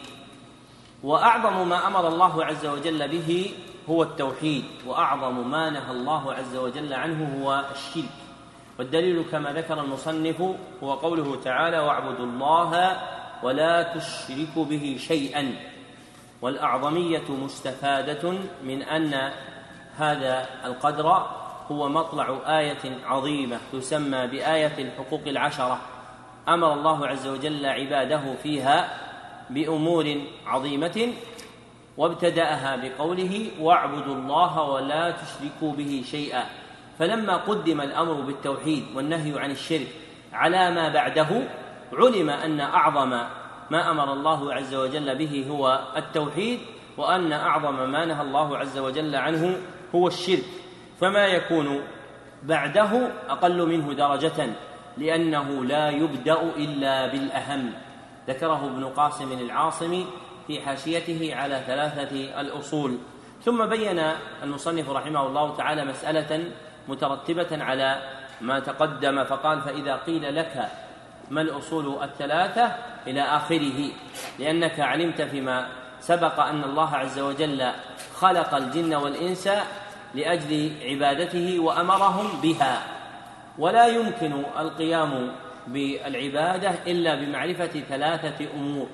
وأعظم ما أمر الله عز وجل به هو التوحيد، وأعظم ما نهى الله عز وجل عنه هو الشرك. والدليل كما ذكر المصنف هو قوله تعالى: واعبدوا الله ولا تشركوا به شيئا. والأعظمية مستفادة من أن هذا القدر هو مطلع آية عظيمة تسمى بآية الحقوق العشرة، أمر الله عز وجل عباده فيها بأمور عظيمة، وابتدأها بقوله: واعبدوا الله ولا تشركوا به شيئا. فلما قدم الأمر بالتوحيد والنهي عن الشرك على ما بعده علم أن أعظم ما أمر الله عز وجل به هو التوحيد، وأن أعظم ما نهى الله عز وجل عنه هو الشرك، فما يكون بعده أقل منه درجة، لأنه لا يبدأ إلا بالأهم. ذكره ابن قاسم العاصمي في حاشيته على ثلاثة الأصول. ثم بين المصنف رحمه الله تعالى مسألة مترتبة على ما تقدم فقال: فإذا قيل لك ما الأصول الثلاثة إلى آخره، لأنك علمت فيما سبق أن الله عز وجل خلق الجن والإنس لأجل عبادته وأمرهم بها، ولا يمكن القيام بالعبادة إلا بمعرفة ثلاثة أمور: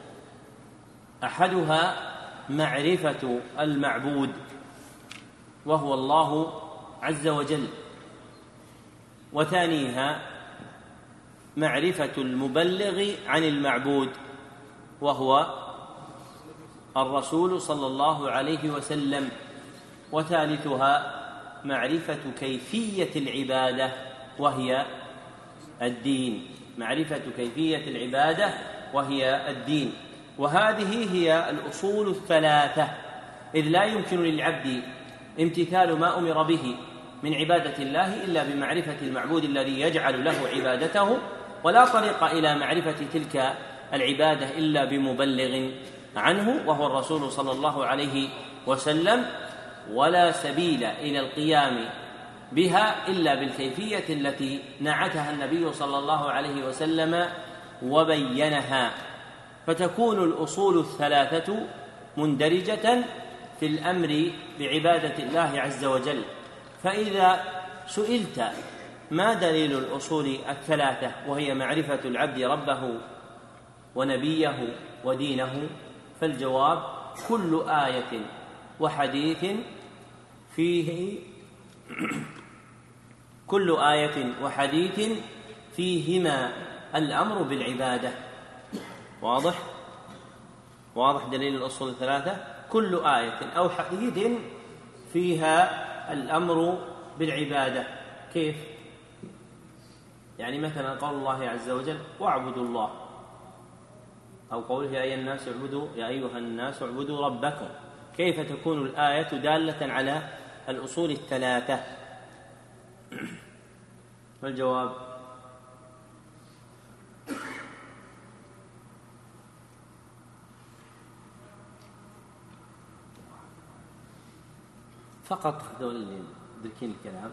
أحدها معرفة المعبود وهو الله عز وجل، وثانيها معرفة المبلغ عن المعبود وهو الرسول صلى الله عليه وسلم، وثالثها معرفة كيفية العبادة وهي الدين معرفة كيفية العبادة وهي الدين. وهذه هي الأصول الثلاثة، إذ لا يمكن للعبد امتثال ما أمر به من عبادة الله إلا بمعرفة المعبود الذي يجعل له عبادته، ولا طريق إلى معرفة تلك العبادة إلا بمبلغ عنه وهو الرسول صلى الله عليه وسلم، ولا سبيل إلى القيام بها إلا بالكيفية التي نعتها النبي صلى الله عليه وسلم وبينها. فتكون الأصول الثلاثة مندرجة في الأمر بعبادة الله عز وجل. فإذا سئلت ما دليل الأصول الثلاثة وهي معرفة العبد ربه ونبيه ودينه، فالجواب كل آية وحديث فيه كل آية وحديث فيهما الأمر بالعبادة. واضح؟ واضح دليل الأصول الثلاثة؟ كل آية أو حديث فيها الأمر بالعبادة. كيف؟ يعني مثلا قول الله عز وجل واعبدوا الله، أو قوله يا أيها الناس اعبدوا يا أيها الناس اعبدوا ربكم. كيف تكون الآية دالة على الأصول الثلاثة؟ والجواب فقط هذول اللي مدركين الكلام.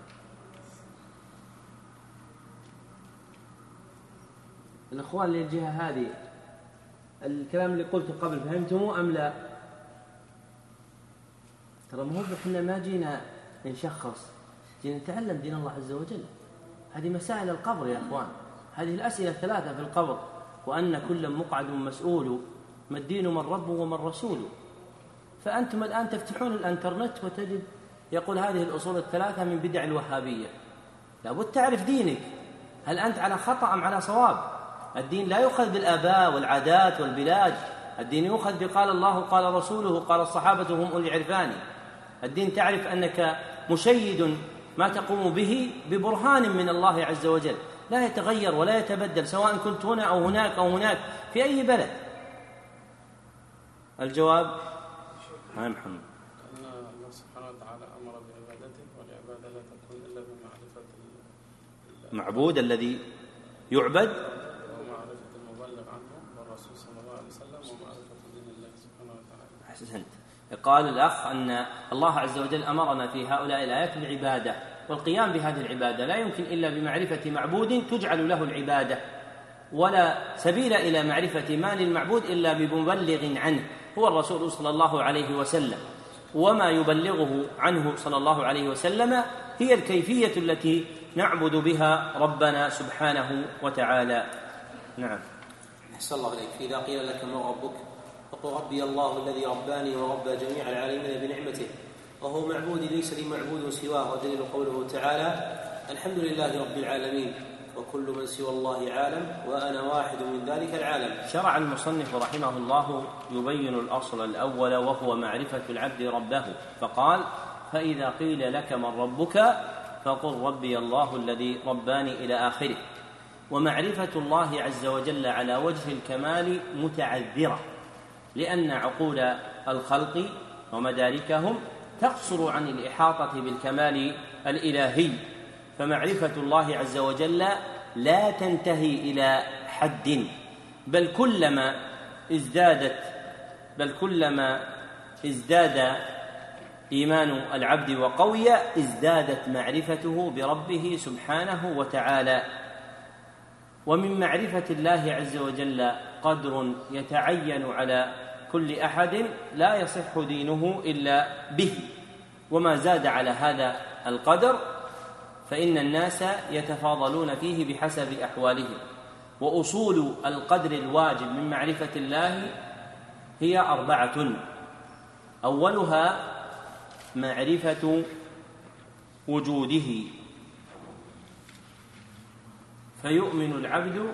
الأخوان اللي الجهة هذه الكلام اللي قلته قبل فهمتموه أم لا؟ ترى مو احنا ما جينا نشخص، جينا نتعلم دين الله عز وجل. هذه مسائل القبر يا أخوان، هذه الأسئلة الثلاثة في القبر، وأن كل مقعد مسؤول ما الدين من ربه ومن رسوله. فأنتم الآن تفتحون الانترنت وتجد يقول هذه الأصول الثلاثة من بدع الوهابية. لابد تعرف دينك، هل أنت على خطأ أم على صواب؟ الدين لا يؤخذ بالآباء والعادات والبلاد، الدين يؤخذ بقال الله قال رسوله قال الصحابة هم أولي العرفان. الدين تعرف أنك مشيد ما تقوم به ببرهان من الله عز وجل، لا يتغير ولا يتبدل سواء كنت هنا أو هناك أو هناك في أي بلد. الجواب ما محمد. أن الله سبحانه وتعالى أمر بعبادته، والعبادة لا تكون إلا بمعرفة المعبود الذي يعبد ومعرفة المبلغ عنه والرسول صلى الله عليه وسلم ومعرفة دين الله سبحانه وتعالى. أحسنت. قال الأخ أن الله عز وجل أمرنا في هؤلاء الآيات بالعبادة، والقيام بهذه العبادة لا يمكن إلا بمعرفة معبود تجعل له العبادة، ولا سبيل إلى معرفة ما للمعبود إلا بمبلغ عنه هو الرسول صلى الله عليه وسلم. وما يبلغه عنه صلى الله عليه وسلم هي الكيفية التي نعبد بها ربنا سبحانه وتعالى. نعم. أحسن الله إليك. إذا قيل لك من ربك فقل ربي الله الذي رباني وربى جميع العالمين بنعمته وهو معبودي ليس لي معبود سواه. ودليل قوله تعالى الحمد لله رب العالمين وكل من سوى الله عالم وأنا واحد من ذلك العالم. شرع المصنف رحمه الله يبين الأصل الأول وهو معرفة العبد ربه، فقال فإذا قيل لك من ربك فقل ربي الله الذي رباني إلى آخره. ومعرفة الله عز وجل على وجه الكمال متعذرة، لأن عقول الخلق ومداركهم تقصر عن الإحاطة بالكمال الإلهي، فمعرفة الله عز وجل لا تنتهي إلى حد، بل كلما ازدادت بل كلما ازداد إيمان العبد وقوي ازدادت معرفته بربه سبحانه وتعالى. ومن معرفة الله عز وجل قدر يتعين على كل أحد لا يصح دينه إلا به، وما زاد على هذا القدر فإن الناس يتفاضلون فيه بحسب أحوالهم. وأصول القدر الواجب من معرفة الله هي أربعة: أولها معرفة وجوده، فيؤمن العبد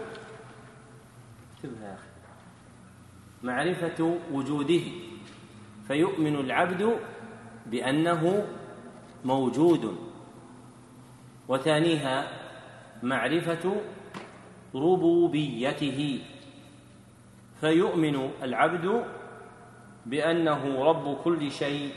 معرفة وجوده فيؤمن العبد بأنه موجود. وثانيها معرفة ربوبيته، فيؤمن العبد بأنه رب كل شيء.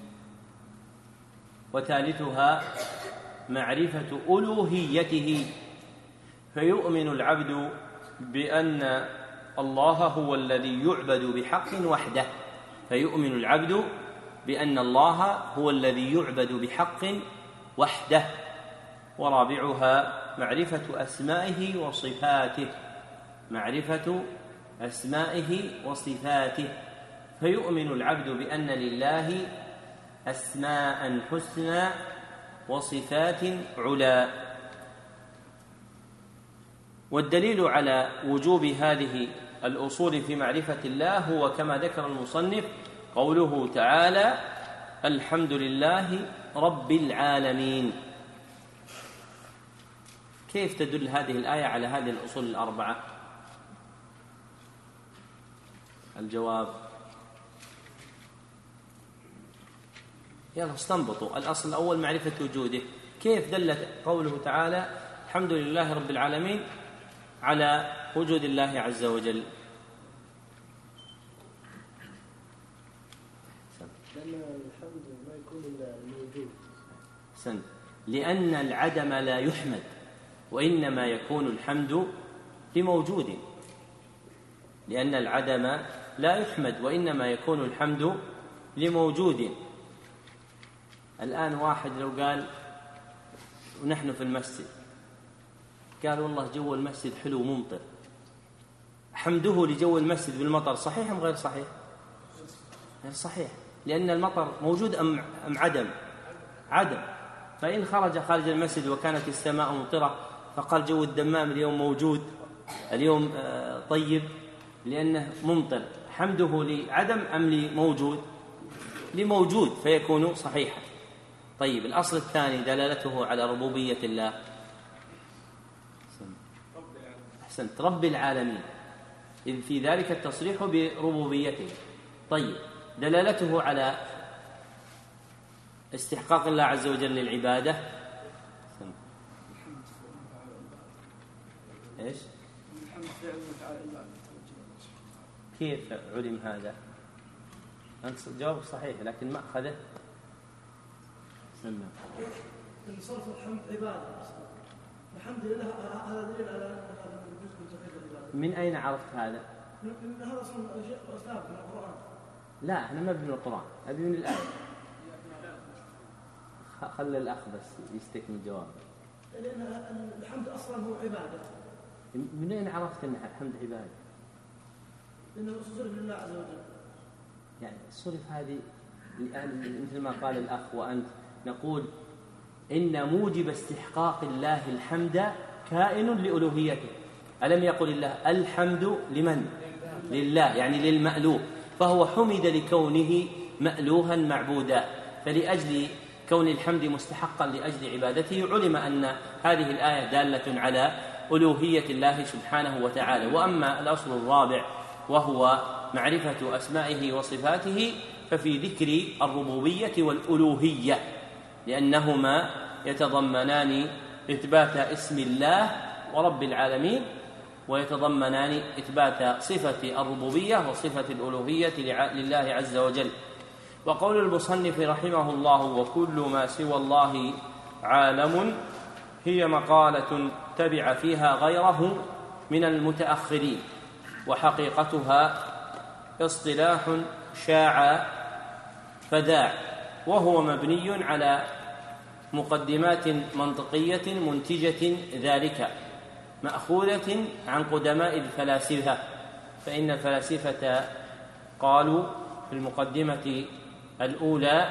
وثالثها معرفة ألوهيته، فيؤمن العبد بأن الله هو الذي يعبد بحق وحده فيؤمن العبد بأن الله هو الذي يعبد بحق وحده. ورابعها معرفة أسمائه وصفاته معرفة أسمائه وصفاته فيؤمن العبد بأن لله أسماء حسنى وصفات علا. والدليل على وجوب هذه الأصول في معرفة الله هو كما ذكر المصنف قوله تعالى: الحمد لله رب العالمين. كيف تدل هذه الآية على هذه الأصول الأربعة؟ الجواب: يلا استنبطوا. الأصل الأول معرفة وجوده. كيف دلت قوله تعالى الحمد لله رب العالمين على وجود الله عز وجل؟ لأن الحمد ما يكون إلا موجود. سن. لأن العدم لا يحمد، وإنما يكون الحمد لموجود. لأن العدم لا يحمد وإنما يكون الحمد لموجود. الآن واحد لو قال ونحن في المسجد قال والله جو المسجد حلو ممطر، حمده لجو المسجد بالمطر صحيح أم غير صحيح؟ غير صحيح، لأن المطر موجود أم أم عدم؟ عدم. فإن خرج خارج المسجد وكانت السماء ممطرة فقال جو الدمام اليوم موجود، اليوم طيب، لأنه ممطر، حمده لعدم أم لموجود؟ لموجود، فيكون صحيحا. طيب، الأصل الثاني دلالته على ربوبية الله. أحسنت، رب العالمين، إذ في ذلك التصريح بربوبيته. طيب، دلالته على استحقاق الله عز وجل للعبادة. إيش؟ كيف علم هذا؟ أنت جواب صحيح لكن مأخذه سلم. صرف الحمد عبادة، الحمد لله هذا دليل على هذا الجزء من توحيد العبادة. من أين عرفت هذا؟ من هذا أصلا أسلام من القرآن. لا، احنا ما من القرآن، أبي من الآية. خلي الأخ بس يستكمل الجواب. لأن الحمد أصلا هو عبادة. من أين عرفت أن الحمد عبادة؟ لأنه صرف لله عز وجل. يعني صرف هذه مثل ما قال الأخ وأنت، نقول إن موجب استحقاق الله الحمد كائن لألوهيته. ألم يقل الله الحمد لمن؟ لله، يعني للمألوه، فهو حمد لكونه مألوها معبودا. فلأجل كون الحمد مستحقا لأجل عبادته علم أن هذه الآية دالة على ألوهية الله سبحانه وتعالى. وأما الأصل الرابع وهو معرفة أسمائه وصفاته ففي ذكر الربوبية والألوهية، لأنهما يتضمنان إثبات اسم الله ورب العالمين، ويتضمنان إثبات صفة الربوبية وصفة الألوهية لله عز وجل. وقول المصنف رحمه الله وكل ما سوى الله عالم هي مقالة تبع فيها غيره من المتأخرين، وحقيقتها اصطلاح شاع فداع، وهو مبني على مقدمات منطقية منتجة ذلك، مأخوذة عن قدماء الفلاسفة. فإن الفلاسفة قالوا في المقدمة الأولى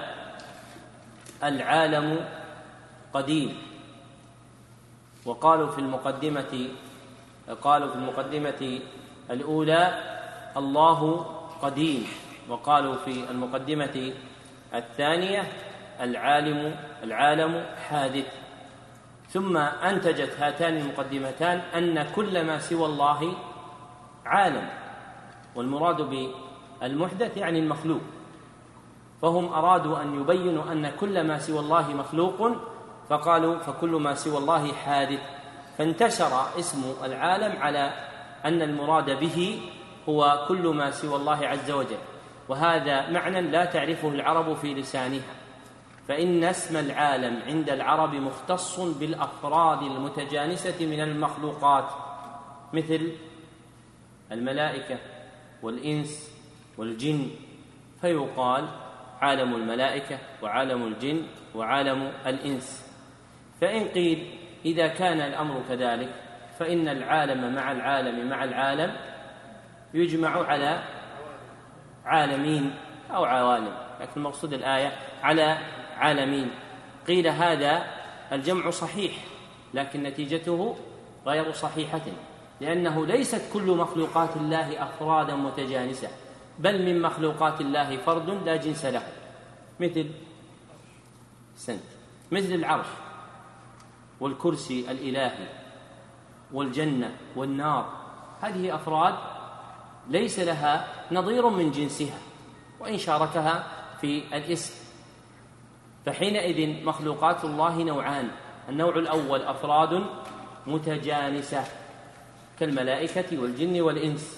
العالم قديم، وقالوا في المقدمة قالوا في المقدمة الأولى الله قديم، وقالوا في المقدمة الثانية العالم العالم حادث. ثم أنتجت هاتان المقدمتان أن كل ما سوى الله عالم، والمراد بالمحدث يعني المخلوق، فهم أرادوا أن يبينوا أن كل ما سوى الله مخلوق، فقالوا فكل ما سوى الله حادث، فانتشر اسم العالم على أن المراد به هو كل ما سوى الله عز وجل. وهذا معنى لا تعرفه العرب في لسانها، فإن اسم العالم عند العرب مختص بالأفراد المتجانسة من المخلوقات، مثل الملائكة والإنس والجن، فيقال عالم الملائكة وعالم الجن وعالم الإنس. فإن قيل إذا كان الأمر كذلك فإن العالم مع العالم مع العالم يجمع على عالمين أو عوالم، لكن المقصود الآية على عالمين. قيل هذا الجمع صحيح لكن نتيجته غير صحيحة، لأنه ليست كل مخلوقات الله أفرادا متجانسة، بل من مخلوقات الله فرد لا جنس له، مثل سنت مثل العرش والكرسي الإلهي والجنة والنار، هذه أفراد ليس لها نظير من جنسها وإن شاركها في الاسم. فحينئذ مخلوقات الله نوعان: النوع الأول أفراد متجانسة كالملائكة والجن والإنس،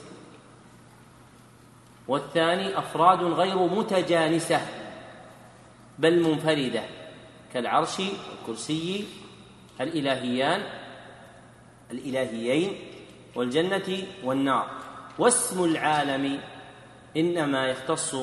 والثاني أفراد غير متجانسة بل منفردة كالعرش والكرسي الإلهيان الإلهيين والجنة والنار. واسم العالم إنما يختص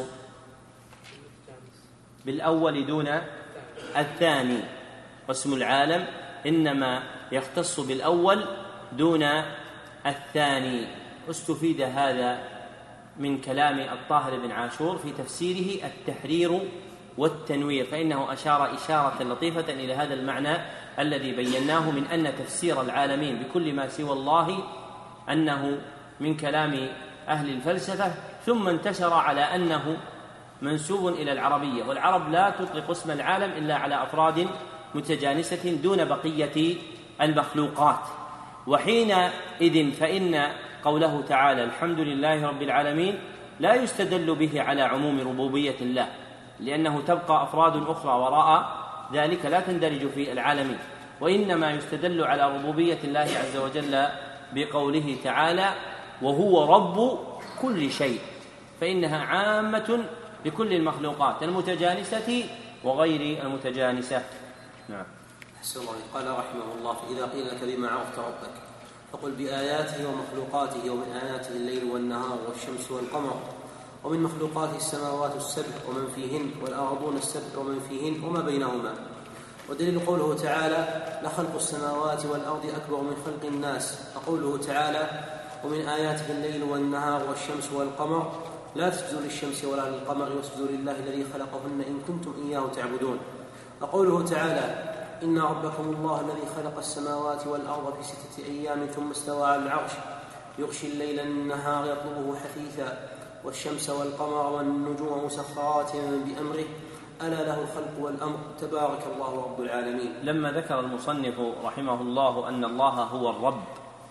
بالأول دون الثاني، واسم العالم إنما يختص بالأول دون الثاني. استفيد هذا من كلام الطاهر بن عاشور في تفسيره التحرير والتنوير، فإنه أشار إشارة لطيفة إلى هذا المعنى الذي بيناه من أن تفسير العالمين بكل ما سوى الله أنه من كلام أهل الفلسفة، ثم انتشر على أنه منسوب إلى العربية، والعرب لا تطلق اسم العالم إلا على أفراد متجانسة دون بقية المخلوقات. وحينئذ فإن قوله تعالى الحمد لله رب العالمين لا يستدل به على عموم ربوبية الله، لأنه تبقى أفراد أخرى وراء ذلك لا تندرج في العالمين، وإنما يستدل على ربوبية الله عز وجل بقوله تعالى وهو رب كل شيء، فإنها عامة لكل المخلوقات المتجانسة وغير المتجانسة. نعم. أحسن الله. قال رحمه الله: فإذا قيل لك بما عرفت ربك فقل بآياته ومخلوقاته، ومن آياته الليل والنهار والشمس والقمر، ومن مخلوقاته السماوات السبع ومن فيهن والأرضون السبع ومن فيهن وما بينهما. ودليل قوله تعالى لخلق السماوات والأرض أكبر من خلق الناس، وقوله تعالى ومن آياته الليل والنهار والشمس والقمر لا تسجدوا للشمس ولا للقمر واسجدوا لله الذي خلقهن إن كنتم إياه تعبدون. وقوله تعالى إن ربكم الله الذي خلق السماوات والأرض في ستة أيام ثم استوى على العرش يغشي الليل النهار يطلبه حثيثا والشمس والقمر والنجوم مسخرات بأمره ألا له الخلق والأمر تبارك الله رب العالمين. لما ذكر المصنف رحمه الله أن الله هو الرب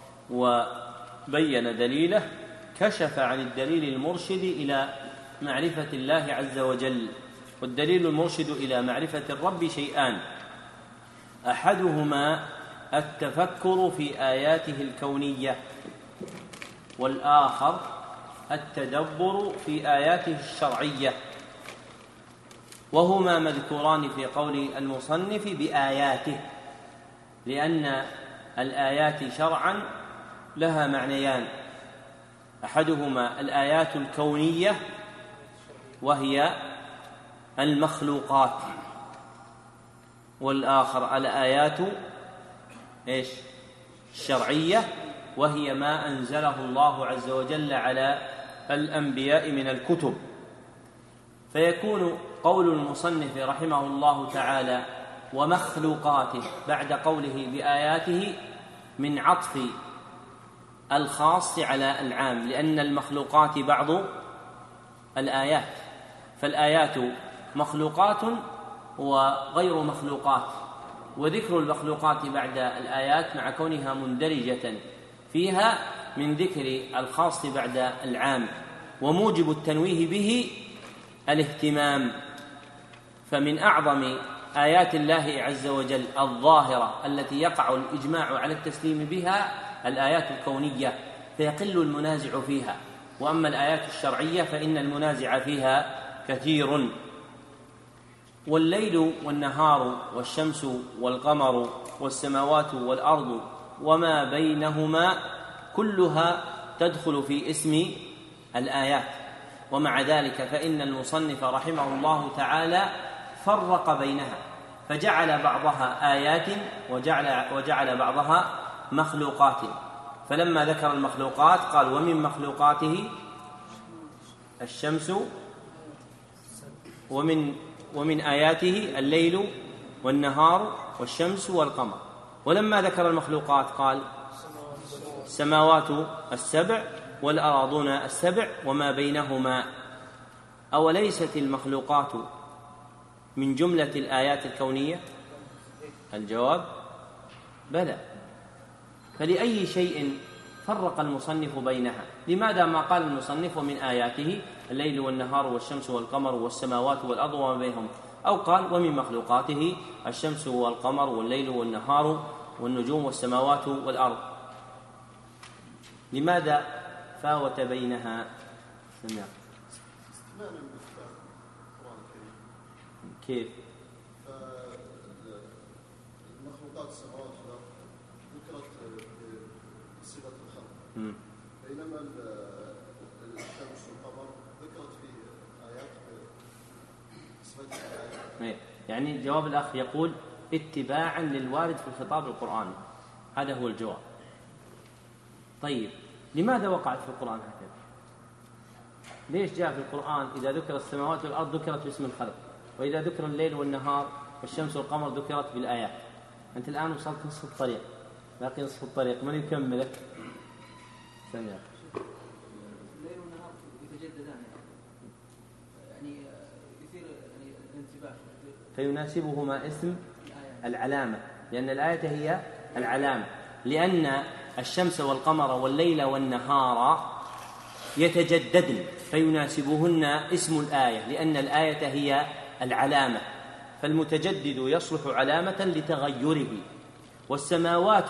وبين دليله، كشف عن الدليل المرشد إلى معرفة الله عز وجل. والدليل المرشد إلى معرفة الرب شيئان: أحدهما التفكر في آياته الكونية، والآخر التدبر في آياته الشرعية، وهما مذكوران في قول المصنف بآياته، لأن الآيات شرعا لها معنيان: أحدهما الآيات الكونية وهي المخلوقات، والآخر الآيات إيش؟ الشرعية وهي ما أنزله الله عز وجل على الأنبياء من الكتب. فيكون قول المصنف رحمه الله تعالى ومخلوقاته بعد قوله بآياته من عطف الخاص على العام، لأن المخلوقات بعض الآيات، فالآيات مخلوقات وغير مخلوقات، وذكر المخلوقات بعد الآيات مع كونها مندرجة فيها من ذكر الخاص بعد العام، وموجب التنويه به الاهتمام. فمن أعظم آيات الله عز وجل الظاهرة التي يقع الإجماع على التسليم بها الآيات الكونية، فيقل المنازع فيها. وأما الآيات الشرعية فإن المنازع فيها كثير. والليل والنهار والشمس والقمر والسماوات والأرض وما بينهما كلها تدخل في اسم الآيات. ومع ذلك فإن المصنف رحمه الله تعالى فرق بينها، فجعل بعضها آيات وجعل, وجعل بعضها مخلوقات. فلما ذكر المخلوقات قال ومن مخلوقاته الشمس ومن ومن آياته الليل والنهار والشمس والقمر. ولما ذكر المخلوقات قال السماوات السبع والأراضون السبع وما بينهما. أوليست المخلوقات من جملة الآيات الكونية؟ الجواب بلى. فلأي شيء فرق المصنف بينها؟ لماذا ما قال المصنف ومن آياته الليل والنهار والشمس والقمر والسماوات والأرض وما بينهما، أو قال ومن مخلوقاته الشمس والقمر والليل والنهار والنجوم والسماوات والأرض؟ لماذا فاوت بينها؟ سمع. كيف؟ المخلوقات السماوات والأرض ذكرت بصيغة الخلق، بينما الشمس والقمر ذكرت في آيات بصفة الآيات. يعني جواب الأخ يقول اتباعا للوارد في الخطاب القرآني، هذا هو الجواب. طيب لماذا وقعت في القرآن هكذا؟ ليش جاء في القرآن إذا ذكر السماوات والأرض ذكرت باسم الخلق، وإذا ذكر الليل والنهار والشمس والقمر ذكرت بالآيات؟ أنت الآن وصلت نصف الطريق، باقي نصف الطريق، من يكملك؟ سمع. الليل والنهار يتجددان، يعني يثير يعني الانتباه، فيناسبهما اسم العلامة، لأن الآية هي العلامة، لأن الشمس والقمر والليل والنهار يتجددن فيناسبهن اسم الآية، لأن الآية هي العلامة، فالمتجدد يصلح علامة لتغيره. والسماوات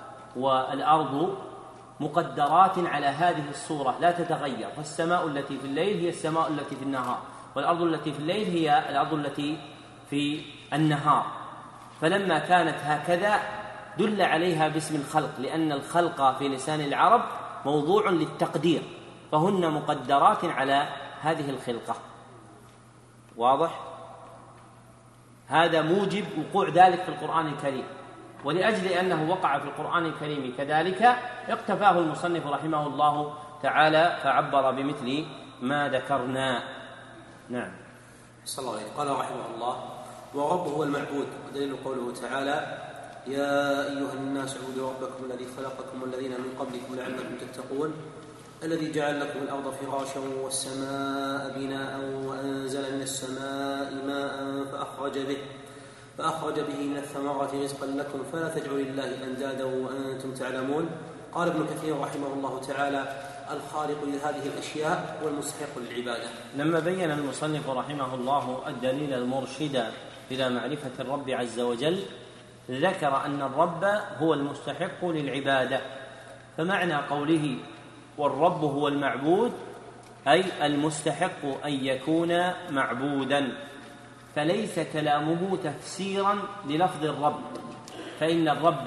والأرض مقدرات على هذه الصورة لا تتغير، فالسماء التي في الليل هي السماء التي في النهار، والأرض التي في الليل هي الأرض التي في النهار. فلما كانت هكذا دل عليها باسم الخلق، لأن الخلق في لسان العرب موضوع للتقدير، فهن مقدرات على هذه الخلقة. واضح؟ هذا موجب وقوع ذلك في القرآن الكريم، ولأجل أنه وقع في القرآن الكريم كذلك اقتفاه المصنف رحمه الله تعالى فعبر بمثل ما ذكرنا. نعم. صلى الله عليه قال رحمه الله: والرب هو المعبود. ودليل قوله تعالى: يا أيها الناس اعبدوا ربكم الذي خلقكم والذين من قبلكم لعلكم تتقون الذي جعل لكم الأرض فراشا والسماء بناء وأنزل من السماء ماء فأخرج به فأخرج به من الثمرات رزقا لكم فلا تجعلوا لله أندادا وأنتم تعلمون. قال ابن كثير رحمه الله تعالى: الخالق لهذه الأشياء والمستحق للعبادة. لما بين المصنف رحمه الله الدليل المرشد إلى معرفة الرب عز وجل ذكر أن الرب هو المستحق للعبادة، فمعنى قوله والرب هو المعبود أي المستحق أن يكون معبودا، فليس كلامه تفسيرا للفظ الرب، فإن الرب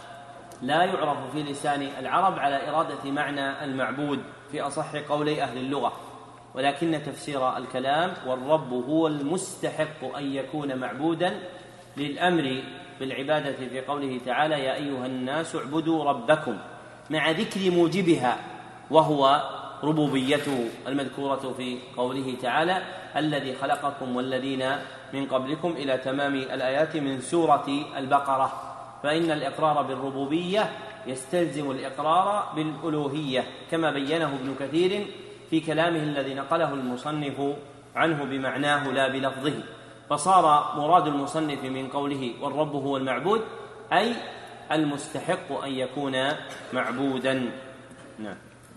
لا يعرف في لسان العرب على إرادة معنى المعبود في أصح قولي أهل اللغة، ولكن تفسير الكلام والرب هو المستحق أن يكون معبودا للأمر بالعبادة في قوله تعالى: يا أيها الناس اعبدوا ربكم، مع ذكر موجبها وهو ربوبيته المذكورة في قوله تعالى: الذي خلقكم والذين من قبلكم إلى تمام الآيات من سورة البقرة. فإن الإقرار بالربوبية يستلزم الإقرار بالألوهية كما بينه ابن كثير في كلامه الذي نقله المصنف عنه بمعناه لا بلفظه، فصار مراد المصنف من قوله والرب هو المعبود أي المستحق أن يكون معبودا. نعم.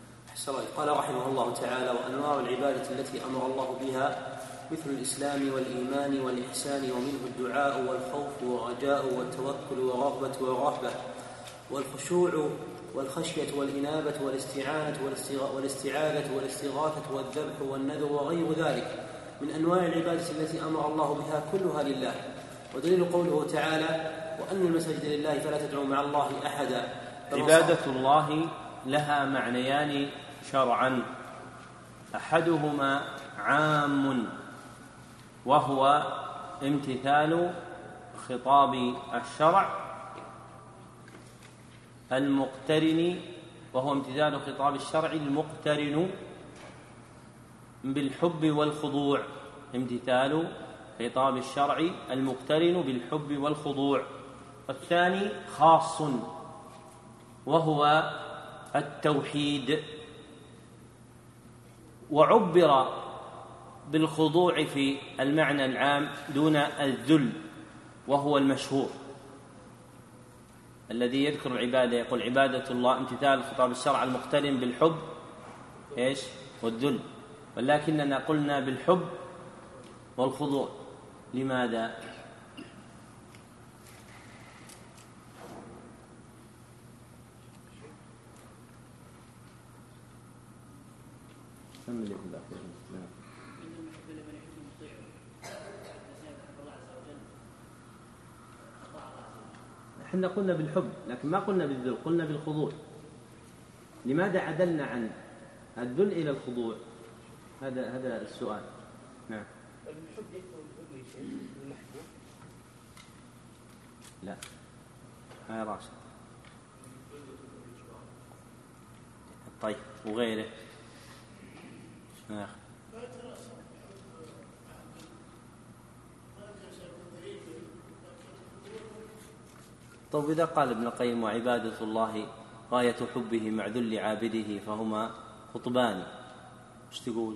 قال رحمه الله تعالى: وأنواع العبادة التي أمر الله بها مثل الإسلام والإيمان والإحسان، ومنه الدعاء والخوف والرجاء والتوكل والرغبة والرهبة والخشوع والخشية والإنابة والاستعانة والاستعاذة والاستغاثة والذبح والنذر وغير ذلك من أنواع العبادة التي أمر الله بها كلها لله. ودليل قوله تعالى: وأن المساجد لله فلا تدعوا مع الله أحدا. عبادة الله لها معنيان شرعا، أحدهما عام وهو امتثال خطاب الشرع المقترن وهو امتثال خطاب الشرع المقترن بالحب والخضوع، امتثال خطاب الشرع المقترن بالحب والخضوع. والثاني خاص وهو التوحيد، وعبر بالخضوع في المعنى العام دون الذل، وهو المشهور الذي يذكر العبادة يقول عبادة الله امتثال خطاب الشرع المقترن بالحب إيش والذل، ولكننا قلنا بالحب والخضوع. لماذا؟ احنا قلنا بالحب لكن ما قلنا بالذل، قلنا بالخضوع. لماذا عدلنا عن الذل إلى الخضوع؟ هذا هذا السؤال. نعم. الحب يكون الحب شيء المحبوب؟ لا هاي راشد. طيب وغيره؟ آه. طيب إذا قال ابن القيم وعبادة الله غاية حبه مع ذل عابده فهما قطبان، ايش تقول؟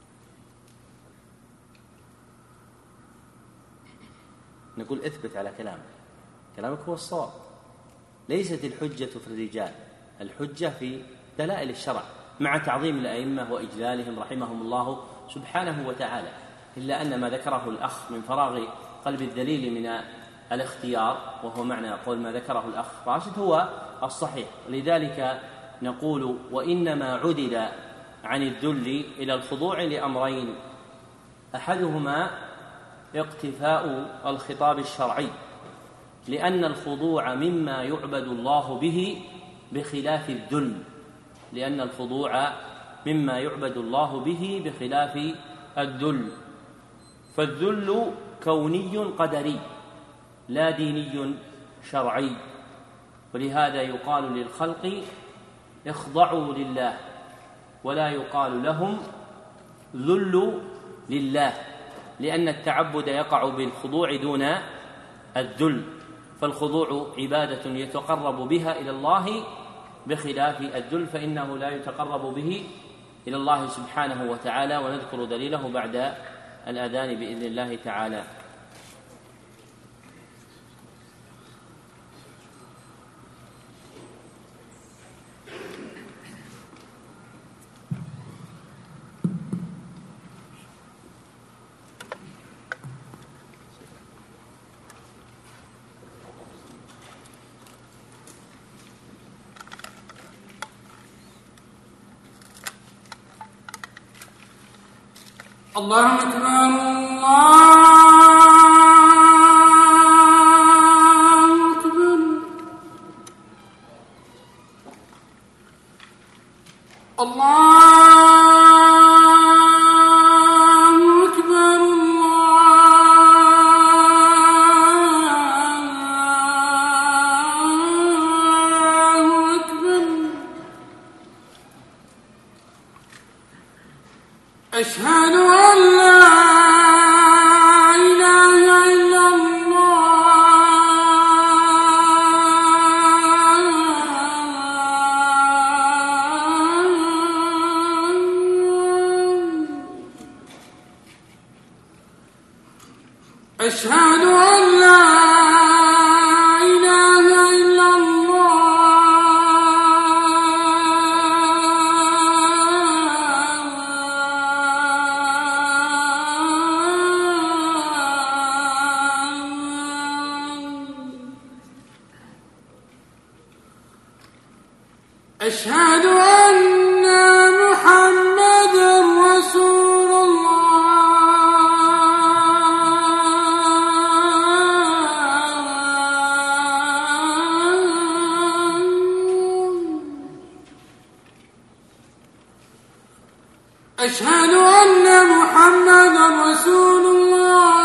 نقول اثبت على كلامك، كلامك هو الصواب. ليست الحجة في الرجال، الحجة في دلائل الشرع مع تعظيم الأئمة وإجلالهم رحمهم الله سبحانه وتعالى، إلا أن ما ذكره الأخ من فراغ قلب الدليل من الاختيار، وهو معنى قول ما ذكره الأخ راشد هو الصحيح. ولذلك نقول وإنما عدل عن الذل إلى الخضوع لأمرين: أحدهما اقتفاء الخطاب الشرعي، لأن الخضوع مما يعبد الله به بخلاف الذل، لأن الخضوع مما يعبد الله به بخلاف الذل، فالذل كوني قدري لا ديني شرعي. ولهذا يقال للخلق اخضعوا لله، ولا يقال لهم ذلوا لله، لأن التعبد يقع بالخضوع دون الذل، فالخضوع عبادة يتقرب بها إلى الله بخلاف الذل فإنه لا يتقرب به إلى الله سبحانه وتعالى، ونذكر دليله بعد الأذان بإذن الله تعالى. الله أكبر الله أكبر الله أكبر الله أكبر. أشهد أن لا إله إلا الله. أشهد أن لا إله إلا أشهد أن محمدًا رسول الله. أشهد أن محمدًا رسول الله.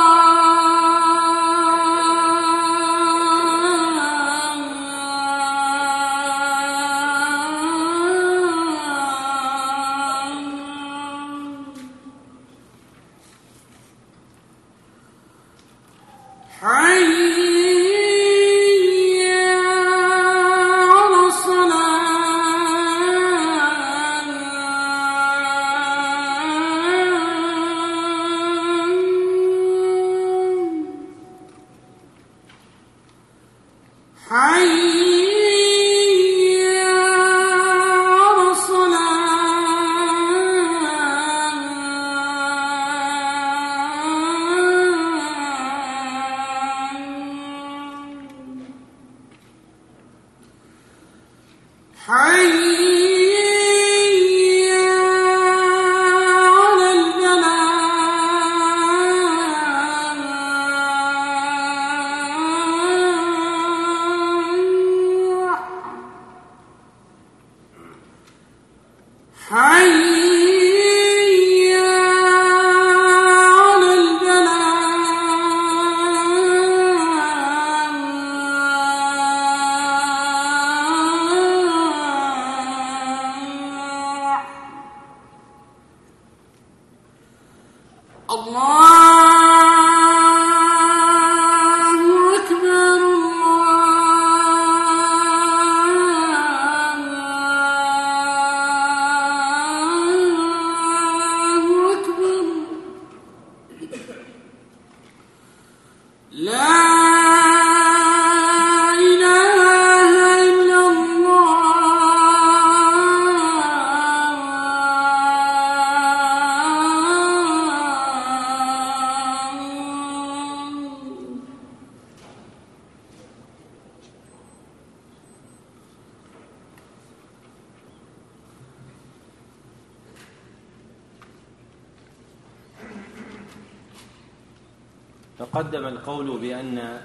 تقدم القول بأن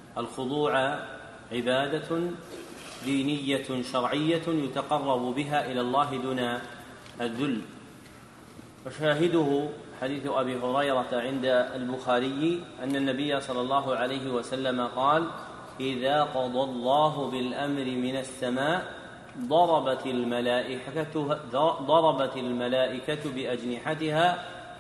الخضوع عبادة دينية شرعية يتقرب بها إلى الله دون الذل، وشاهده حديث أبي هريرة عند البخاري أن النبي صلى الله عليه وسلم قال: إذا قضى الله بالأمر من السماء ضربت الملائكة, ضربت الملائكة بأجنحتها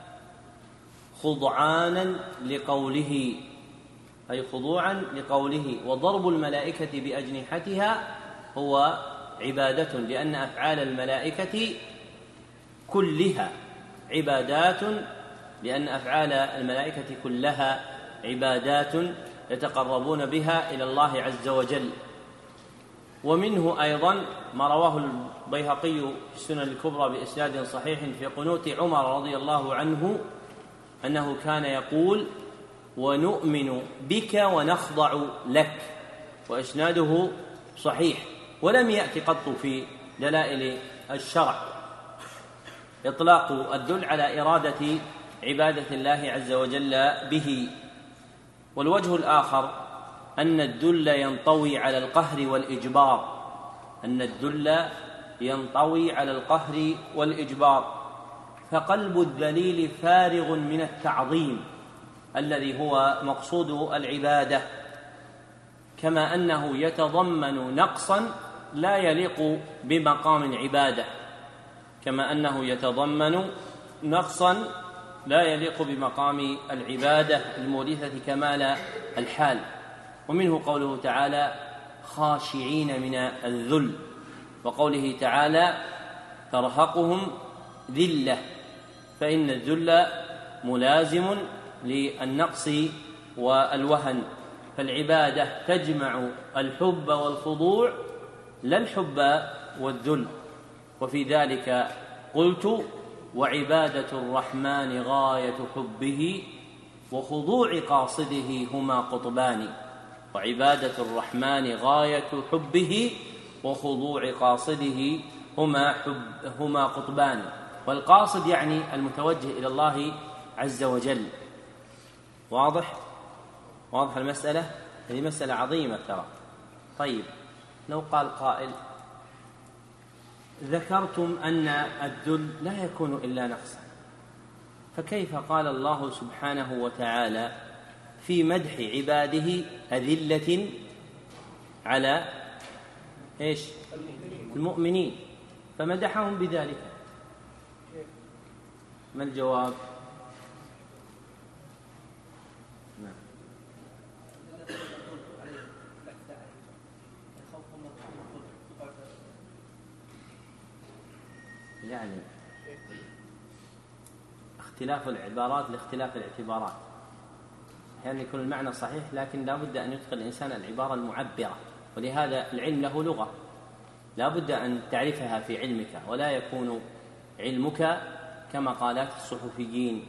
خضعانا لقوله، أي خضوعا لقوله. وضرب الملائكة بأجنحتها هو عبادة، لأن أفعال الملائكة كلها عبادات، لأن أفعال الملائكة كلها عبادات يتقربون بها إلى الله عز وجل. ومنه أيضا ما رواه البيهقي في السنن الكبرى بإسناد صحيح في قنوت عمر رضي الله عنه أنه كان يقول: ونؤمن بك ونخضع لك، وإسناده صحيح. ولم يأتي قط في دلائل الشرع إطلاق الدل على إرادة عبادة الله عز وجل به. والوجه الآخر أن الدل ينطوي على القهر والإجبار، أن الدل ينطوي على القهر والإجبار، فقلب الذليل فارغ من التعظيم الذي هو مقصود العبادة، كما أنه يتضمن نقصا لا يليق بمقام عبادة، كما أنه يتضمن نقصا لا يليق بمقام العبادة المورثة كمال الحال. ومنه قوله تعالى: خاشعين من الذل، وقوله تعالى: ترهقهم ذلة، فإن الذل ملازم للنقص والوهن. فالعبادة تجمع الحب والخضوع لا الحب والذل. وفي ذلك قلت: وعبادة الرحمن غاية حبه وخضوع قاصده هما قطبان. وعبادة الرحمن غاية حبه وخضوع قاصده هما, حب هما قطبان. والقاصد يعني المتوجه إلى الله عز وجل. واضح؟ واضح المسألة؟ هذه مسألة عظيمة ترى. طيب، لو قال قائل: ذكرتم أن الذل لا يكون إلا نقصا، فكيف قال الله سبحانه وتعالى في مدح عباده أذلة على إيش؟ المؤمنين، فمدحهم بذلك؟ ما الجواب؟ يعني اختلاف العبارات لاختلاف الاعتبارات، أحيانا يعني يكون المعنى صحيح لكن لا بد أن يدخل الإنسان العبارة المعبرة، ولهذا العلم له لغة لا بد أن تعرفها في علمك، ولا يكون علمك كمقالات الصحفيين.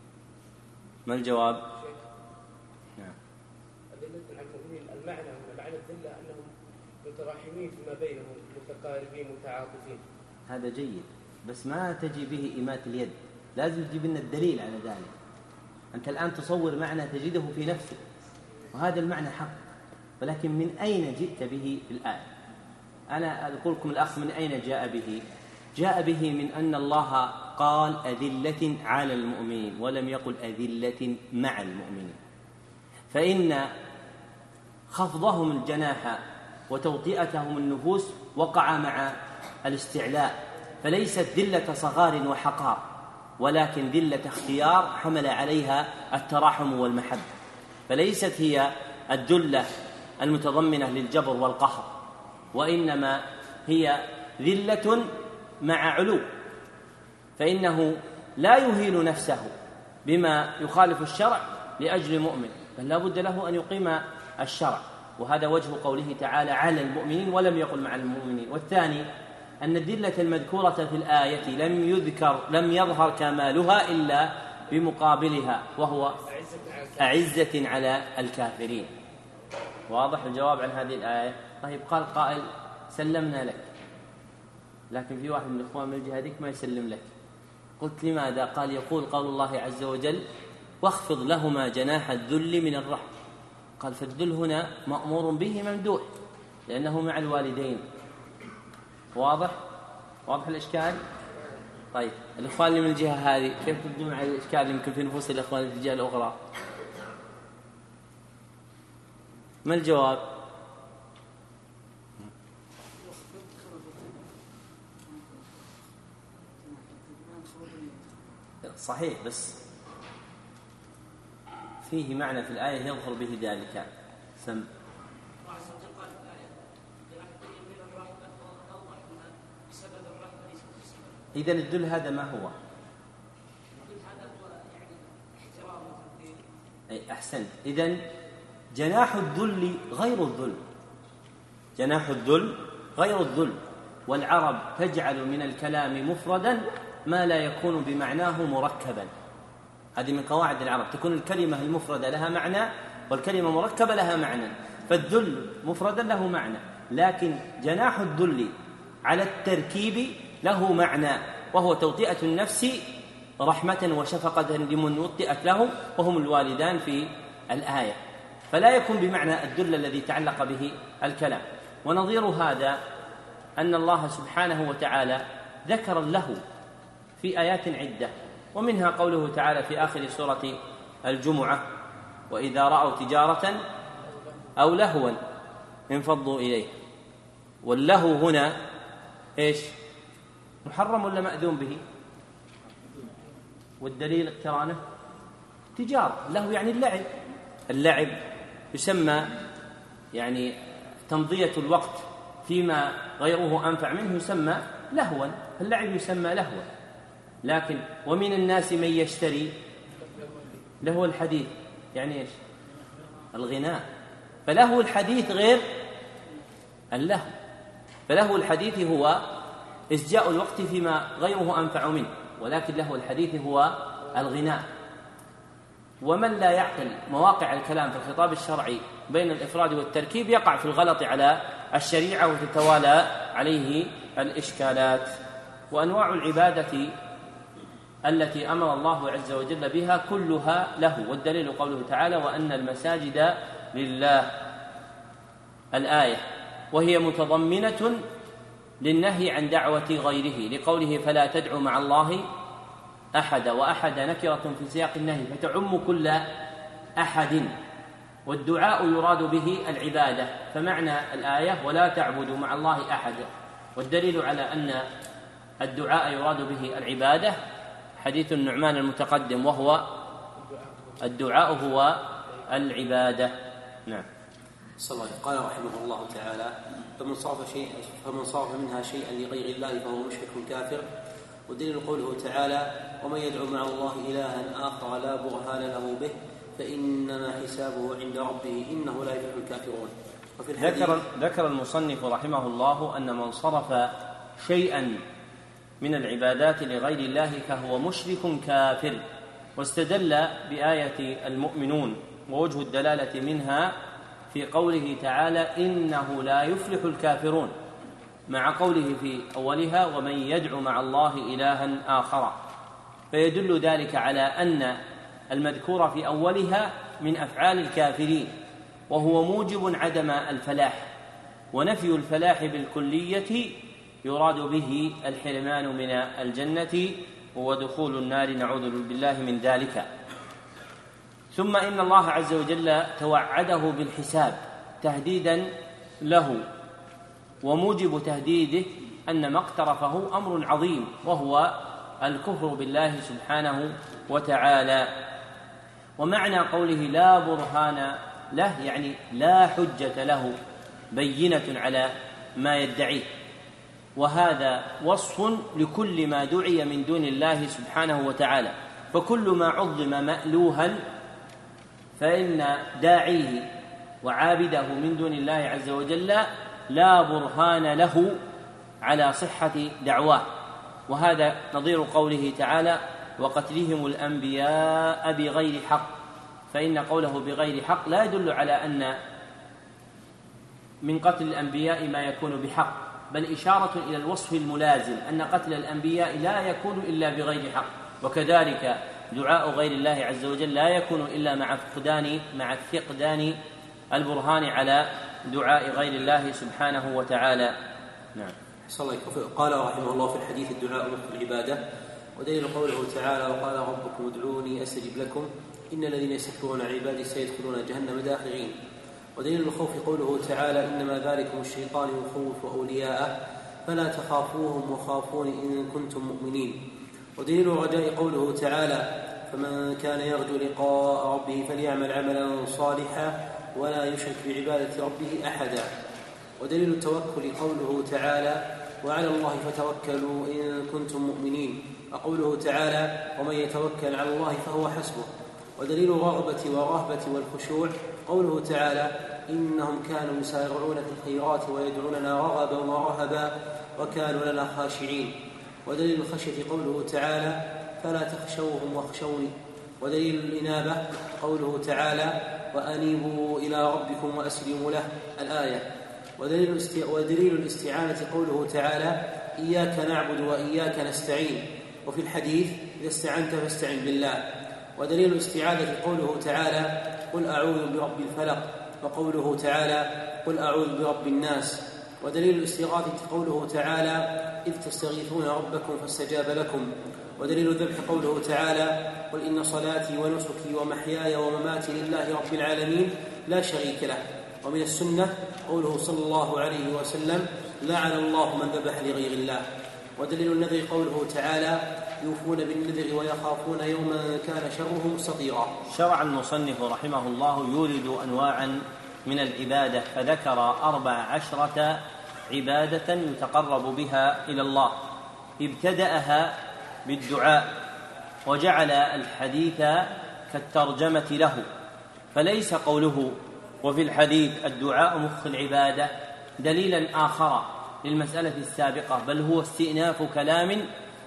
ما الجواب؟ نعم. أدلة على المؤمنين المعنى معنى الذلة أنهم متراحمين فيما بينهم متقاربين متعاطفين. هذا جيد، بس ما تجي به إمات اليد، لازم تجيب لنا الدليل على ذلك. أنت الآن تصور معنى تجده في نفسك وهذا المعنى حق، ولكن من أين جئت به في الآية؟ أنا أقول لكم الأخ من أين جاء به؟ جاء به من أن الله قال أذلة على المؤمنين ولم يقل أذلة مع المؤمنين، فإن خفضهم الجناح وتوطئتهم النفوس وقع مع الاستعلاء، فليست ذلة صغار وحقار، ولكن ذلة اختيار حمل عليها التراحم والمحبة، فليست هي الذلة المتضمنة للجبر والقهر، وإنما هي ذلة مع علو، فإنه لا يهين نفسه بما يخالف الشرع لأجل مؤمن، بل لا بد له أن يقيم الشرع، وهذا وجه قوله تعالى على المؤمنين ولم يقل مع المؤمنين. والثاني أن الذلة المذكورة في الآية لم يذكر لم يظهر كمالها إلا بمقابلها، وهو أعزة على الكافرين. واضح الجواب عن هذه الآية؟ طيب قال قائل سلمنا لك، لكن في واحد من الإخوان من الجهاديك ما يسلم لك. قلت لماذا؟ قال يقول قول الله عز وجل واخفض لهما جناح الذل من الرحمة. قال فالذل هنا مأمور به ممدوح لأنه مع الوالدين. واضح؟ واضح الإشكال؟ طيب الإخوان اللي من الجهة هذه كيف تبدو مع الإشكال اللي يمكن في نفوس الإخوان في الجهة الأخرى؟ ما الجواب؟ صحيح، بس فيه معنى في الآية يظهر به ذلك. سم إذن الذل هذا ما هو؟ أي أحسنت. إذن جناح الذل غير الذل، جناح الذل غير الذل، والعرب تجعل من الكلام مفردا ما لا يكون بمعناه مركبا. هذه من قواعد العرب، تكون الكلمة المفردة لها معنى والكلمة مركبة لها معنى، فالذل مفردا له معنى، لكن جناح الذل على التركيب له معنى، وهو توطئة النفس رحمة وشفقة لمن وطئت له وهم الوالدان في الآية، فلا يكون بمعنى الذل الذي تعلق به الكلام. ونظير هذا أن الله سبحانه وتعالى ذكر له في آيات عدة، ومنها قوله تعالى في آخر سورة الجمعة وإذا رأوا تجارة أو لهوا انفضوا إليه. واللهو هنا إيش؟ محرم ولا مأذون به؟ والدليل اقترانه تجارة، اللهو يعني اللعب، اللعب يسمى يعني تمضية الوقت فيما غيره أنفع منه يسمى لهوا، اللعب يسمى لهوا. لكن ومن الناس من يشتري لهو الحديث، يعني إيش؟ الغناء، فلهو الحديث غير اللهو، فلهو الحديث هو إسجاء الوقت فيما غيره أنفع منه، ولكن لهو الحديث هو الغناء. ومن لا يعقل مواقع الكلام في الخطاب الشرعي بين الإفراد والتركيب يقع في الغلط على الشريعة وتتوالى عليه الإشكالات. وأنواع العبادة التي أمر الله عز وجل بها كلها له، والدليل قوله تعالى وأن المساجد لله الآية، وهي متضمنة للنهي عن دعوة غيره لقوله فلا تدعوا مع الله أحد، وأحد نكرة في سياق النهي فتعم كل أحد، والدعاء يراد به العبادة، فمعنى الآية ولا تعبدوا مع الله أحد، والدليل على أن الدعاء يراد به العبادة حديث النعمان المتقدم وهو الدعاء هو العبادة. نعم. صلى الله عليه وسلم. قال رحمه الله تعالى فمن صرف شيئا فمن صرف منها شيئا لغير الله فهو مشرك كافر ودليل قوله تعالى ومن يدعو مع الله إلها آخر لا برهان له به فإنما حسابه عند ربه إنه لا يفلح الكافرون. ذكر, ذكر المصنف رحمه الله أن من صرف شيئا من العبادات لغير الله فهو مشرك كافر، واستدل بآية المؤمنون، ووجه الدلالة منها في قوله تعالى إنه لا يفلح الكافرون، مع قوله في أولها ومن يدعو مع الله إلها آخر، فيدل ذلك على أن المذكور في أولها من أفعال الكافرين، وهو موجب عدم الفلاح، ونفي الفلاح بالكلية يراد به الحرمان من الجنة ودخول النار، نعوذ بالله من ذلك. ثم إن الله عز وجل توعده بالحساب تهديدا له، وموجب تهديده أن ما اقترفه أمر عظيم، وهو الكفر بالله سبحانه وتعالى. ومعنى قوله لا برهان له يعني لا حجة له بينة على ما يدعيه، وهذا وصف لكل ما دعي من دون الله سبحانه وتعالى، فكل ما عظم مألوها فإن داعيه وعابده من دون الله عز وجل لا برهان له على صحة دعواه، وهذا نظير قوله تعالى وقتلهم الأنبياء بغير حق، فإن قوله بغير حق لا يدل على أن من قتل الأنبياء ما يكون بحق، بل إشارة إلى الوصف الملازم أن قتل الأنبياء لا يكون إلا بغير حق، وكذلك دعاء غير الله عز وجل لا يكون إلا مع فقدان مع فقدان البرهان على دعاء غير الله سبحانه وتعالى. نعم. قال رحمه الله في الحديث الدعاء مخ العبادة، ودليل قوله تعالى وقال ربكم ادعوني أستجب لكم إن الذين يستكبرون عن عبادي سيدخلون جهنم داخرين. ودليل الخوف قوله تعالى إنما ذلكم الشيطان يخوف أولياءه فلا تخافوهم وخافون إن كنتم مؤمنين. ودليل الرجاء قوله تعالى فمن كان يرجو لقاء ربه فليعمل عملا صالحا ولا يشرك بعبادة ربه أحدا. ودليل التوكل قوله تعالى وعلى الله فتوكلوا إن كنتم مؤمنين، وقوله تعالى ومن يتوكل على الله فهو حسبه. ودليل الرغبة والرهبة والخشوع قوله تعالى إنهم كانوا يسارعون في الخيرات ويدعوننا رغبا ورهبا وكانوا لنا خاشعين. ودليل الخشية قوله تعالى فلا تخشوهم واخشوني. ودليل الإنابة قوله تعالى وأنيبوا إلى ربكم وأسلموا له الآية. ودليل الاستعانة قوله تعالى إياك نعبد وإياك نستعين، وفي الحديث إذا استعنت فاستعن بالله. ودليل الاستعاذة قوله تعالى قل أعوذ برب الفلق، وقوله تعالى قل أعوذ برب الناس. ودليل الاستغاثة قوله تعالى إذ تستغيثون ربكم فاستجاب لكم. ودليل الذبح قوله تعالى قل إن صلاتي ونسكي ومحياي ومماتي لله رب العالمين لا شريك له. ومن السنة قوله صلى الله عليه وسلم لعن الله من ذبح لغير الله. ودليل النذر قوله تعالى يوفون بالنذر ويخافون يوما كان شره مستطيرا. شرع المصنف رحمه الله يورد أنواعا من العبادة، فذكر أربع عشرة عبادة يتقرب بها إلى الله، ابتدأها بالدعاء وجعل الحديث كالترجمة له، فليس قوله وفي الحديث الدعاء مخ العبادة دليلا آخر للمسألة السابقة، بل هو استئناف كلام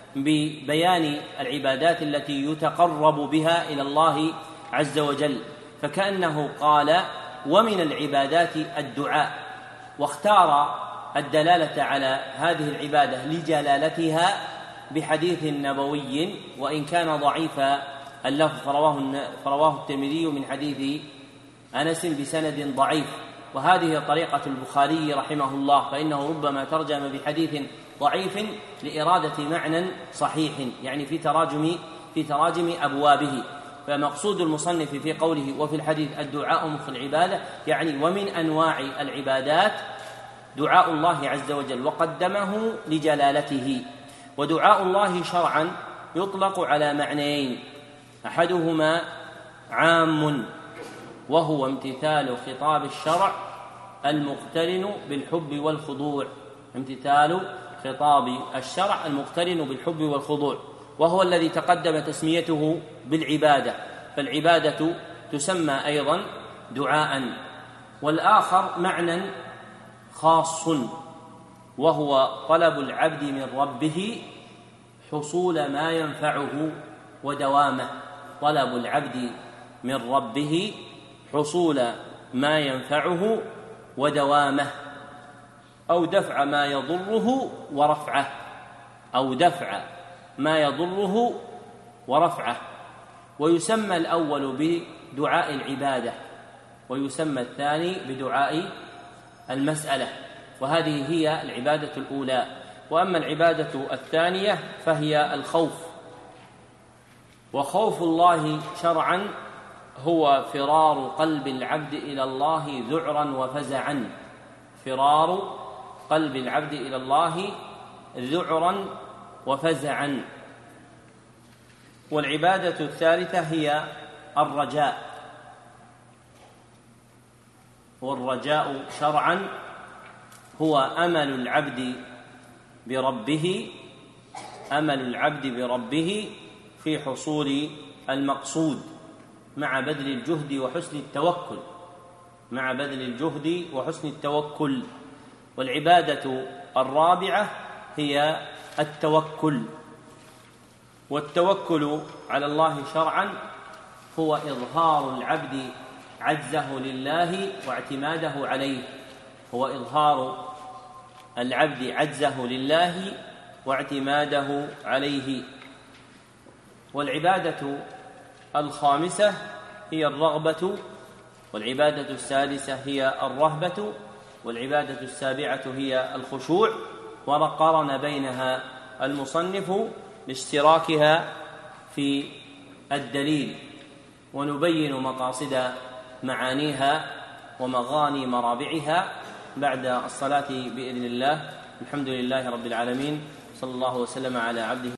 ببيان العبادات التي يتقرب بها إلى الله عز وجل، فكأنه قال ومن العبادات الدعاء، واختار الدلالة على هذه العبادة لجلالتها بحديث نبوي وإن كان ضعيف اللفظ، فرواه, فرواه الترمذي من حديث أنس بسند ضعيف، وهذه طريقة البخاري رحمه الله، فإنه ربما ترجم بحديث ضعيف لإرادة معنى صحيح، يعني في تراجم في تراجم أبوابه. فمقصود المصنف في قوله وفي الحديث الدعاء مخ العبادة يعني ومن أنواع العبادات دعاء الله عز وجل، وقدمه لجلالته. ودعاء الله شرعا يطلق على معنيين، أحدهما عام وهو امتثال خطاب الشرع المقترن بالحب والخضوع، امتثال خطاب الشرع المقترن بالحب والخضوع، وهو الذي تقدم تسميته بالعبادة، فالعبادة تسمى أيضا دعاء. والآخر معنى خاص وهو طلب العبد من ربه حصول ما ينفعه ودوامه، طلب العبد من ربه حصول ما ينفعه ودوامه، أو دفع ما يضره ورفعه، أو دفع ما يضره ورفعه. ويسمى الأول بدعاء العبادة، ويسمى الثاني بدعاء المسألة، وهذه هي العبادة الأولى. وأما العبادة الثانية فهي الخوف، وخوف الله شرعا هو فرار قلب العبد إلى الله ذعرا وفزعا، فرار قلب العبد إلى الله ذعرا وفزعا. والعبادة الثالثة هي الرجاء، والرجاء شرعا هو أمل العبد بربه، أمل العبد بربه في حصول المقصود مع بذل الجهد وحسن التوكل، مع بذل الجهد وحسن التوكل. والعبادة الرابعة هي التوكل، والتوكل على الله شرعا هو إظهار العبد عجزه لله واعتماده عليه، هو إظهار العبد عجزه لله واعتماده عليه. والعبادة الخامسة هي الرغبة، والعبادة السادسة هي الرهبة، والعبادة السابعة هي الخشوع. وقارن بينها المصنف لاشتراكها في الدليل، ونبين مقاصد معانيها ومغاني مرابعها بعد الصلاة بإذن الله. الحمد لله رب العالمين، صلى الله وسلم على عبده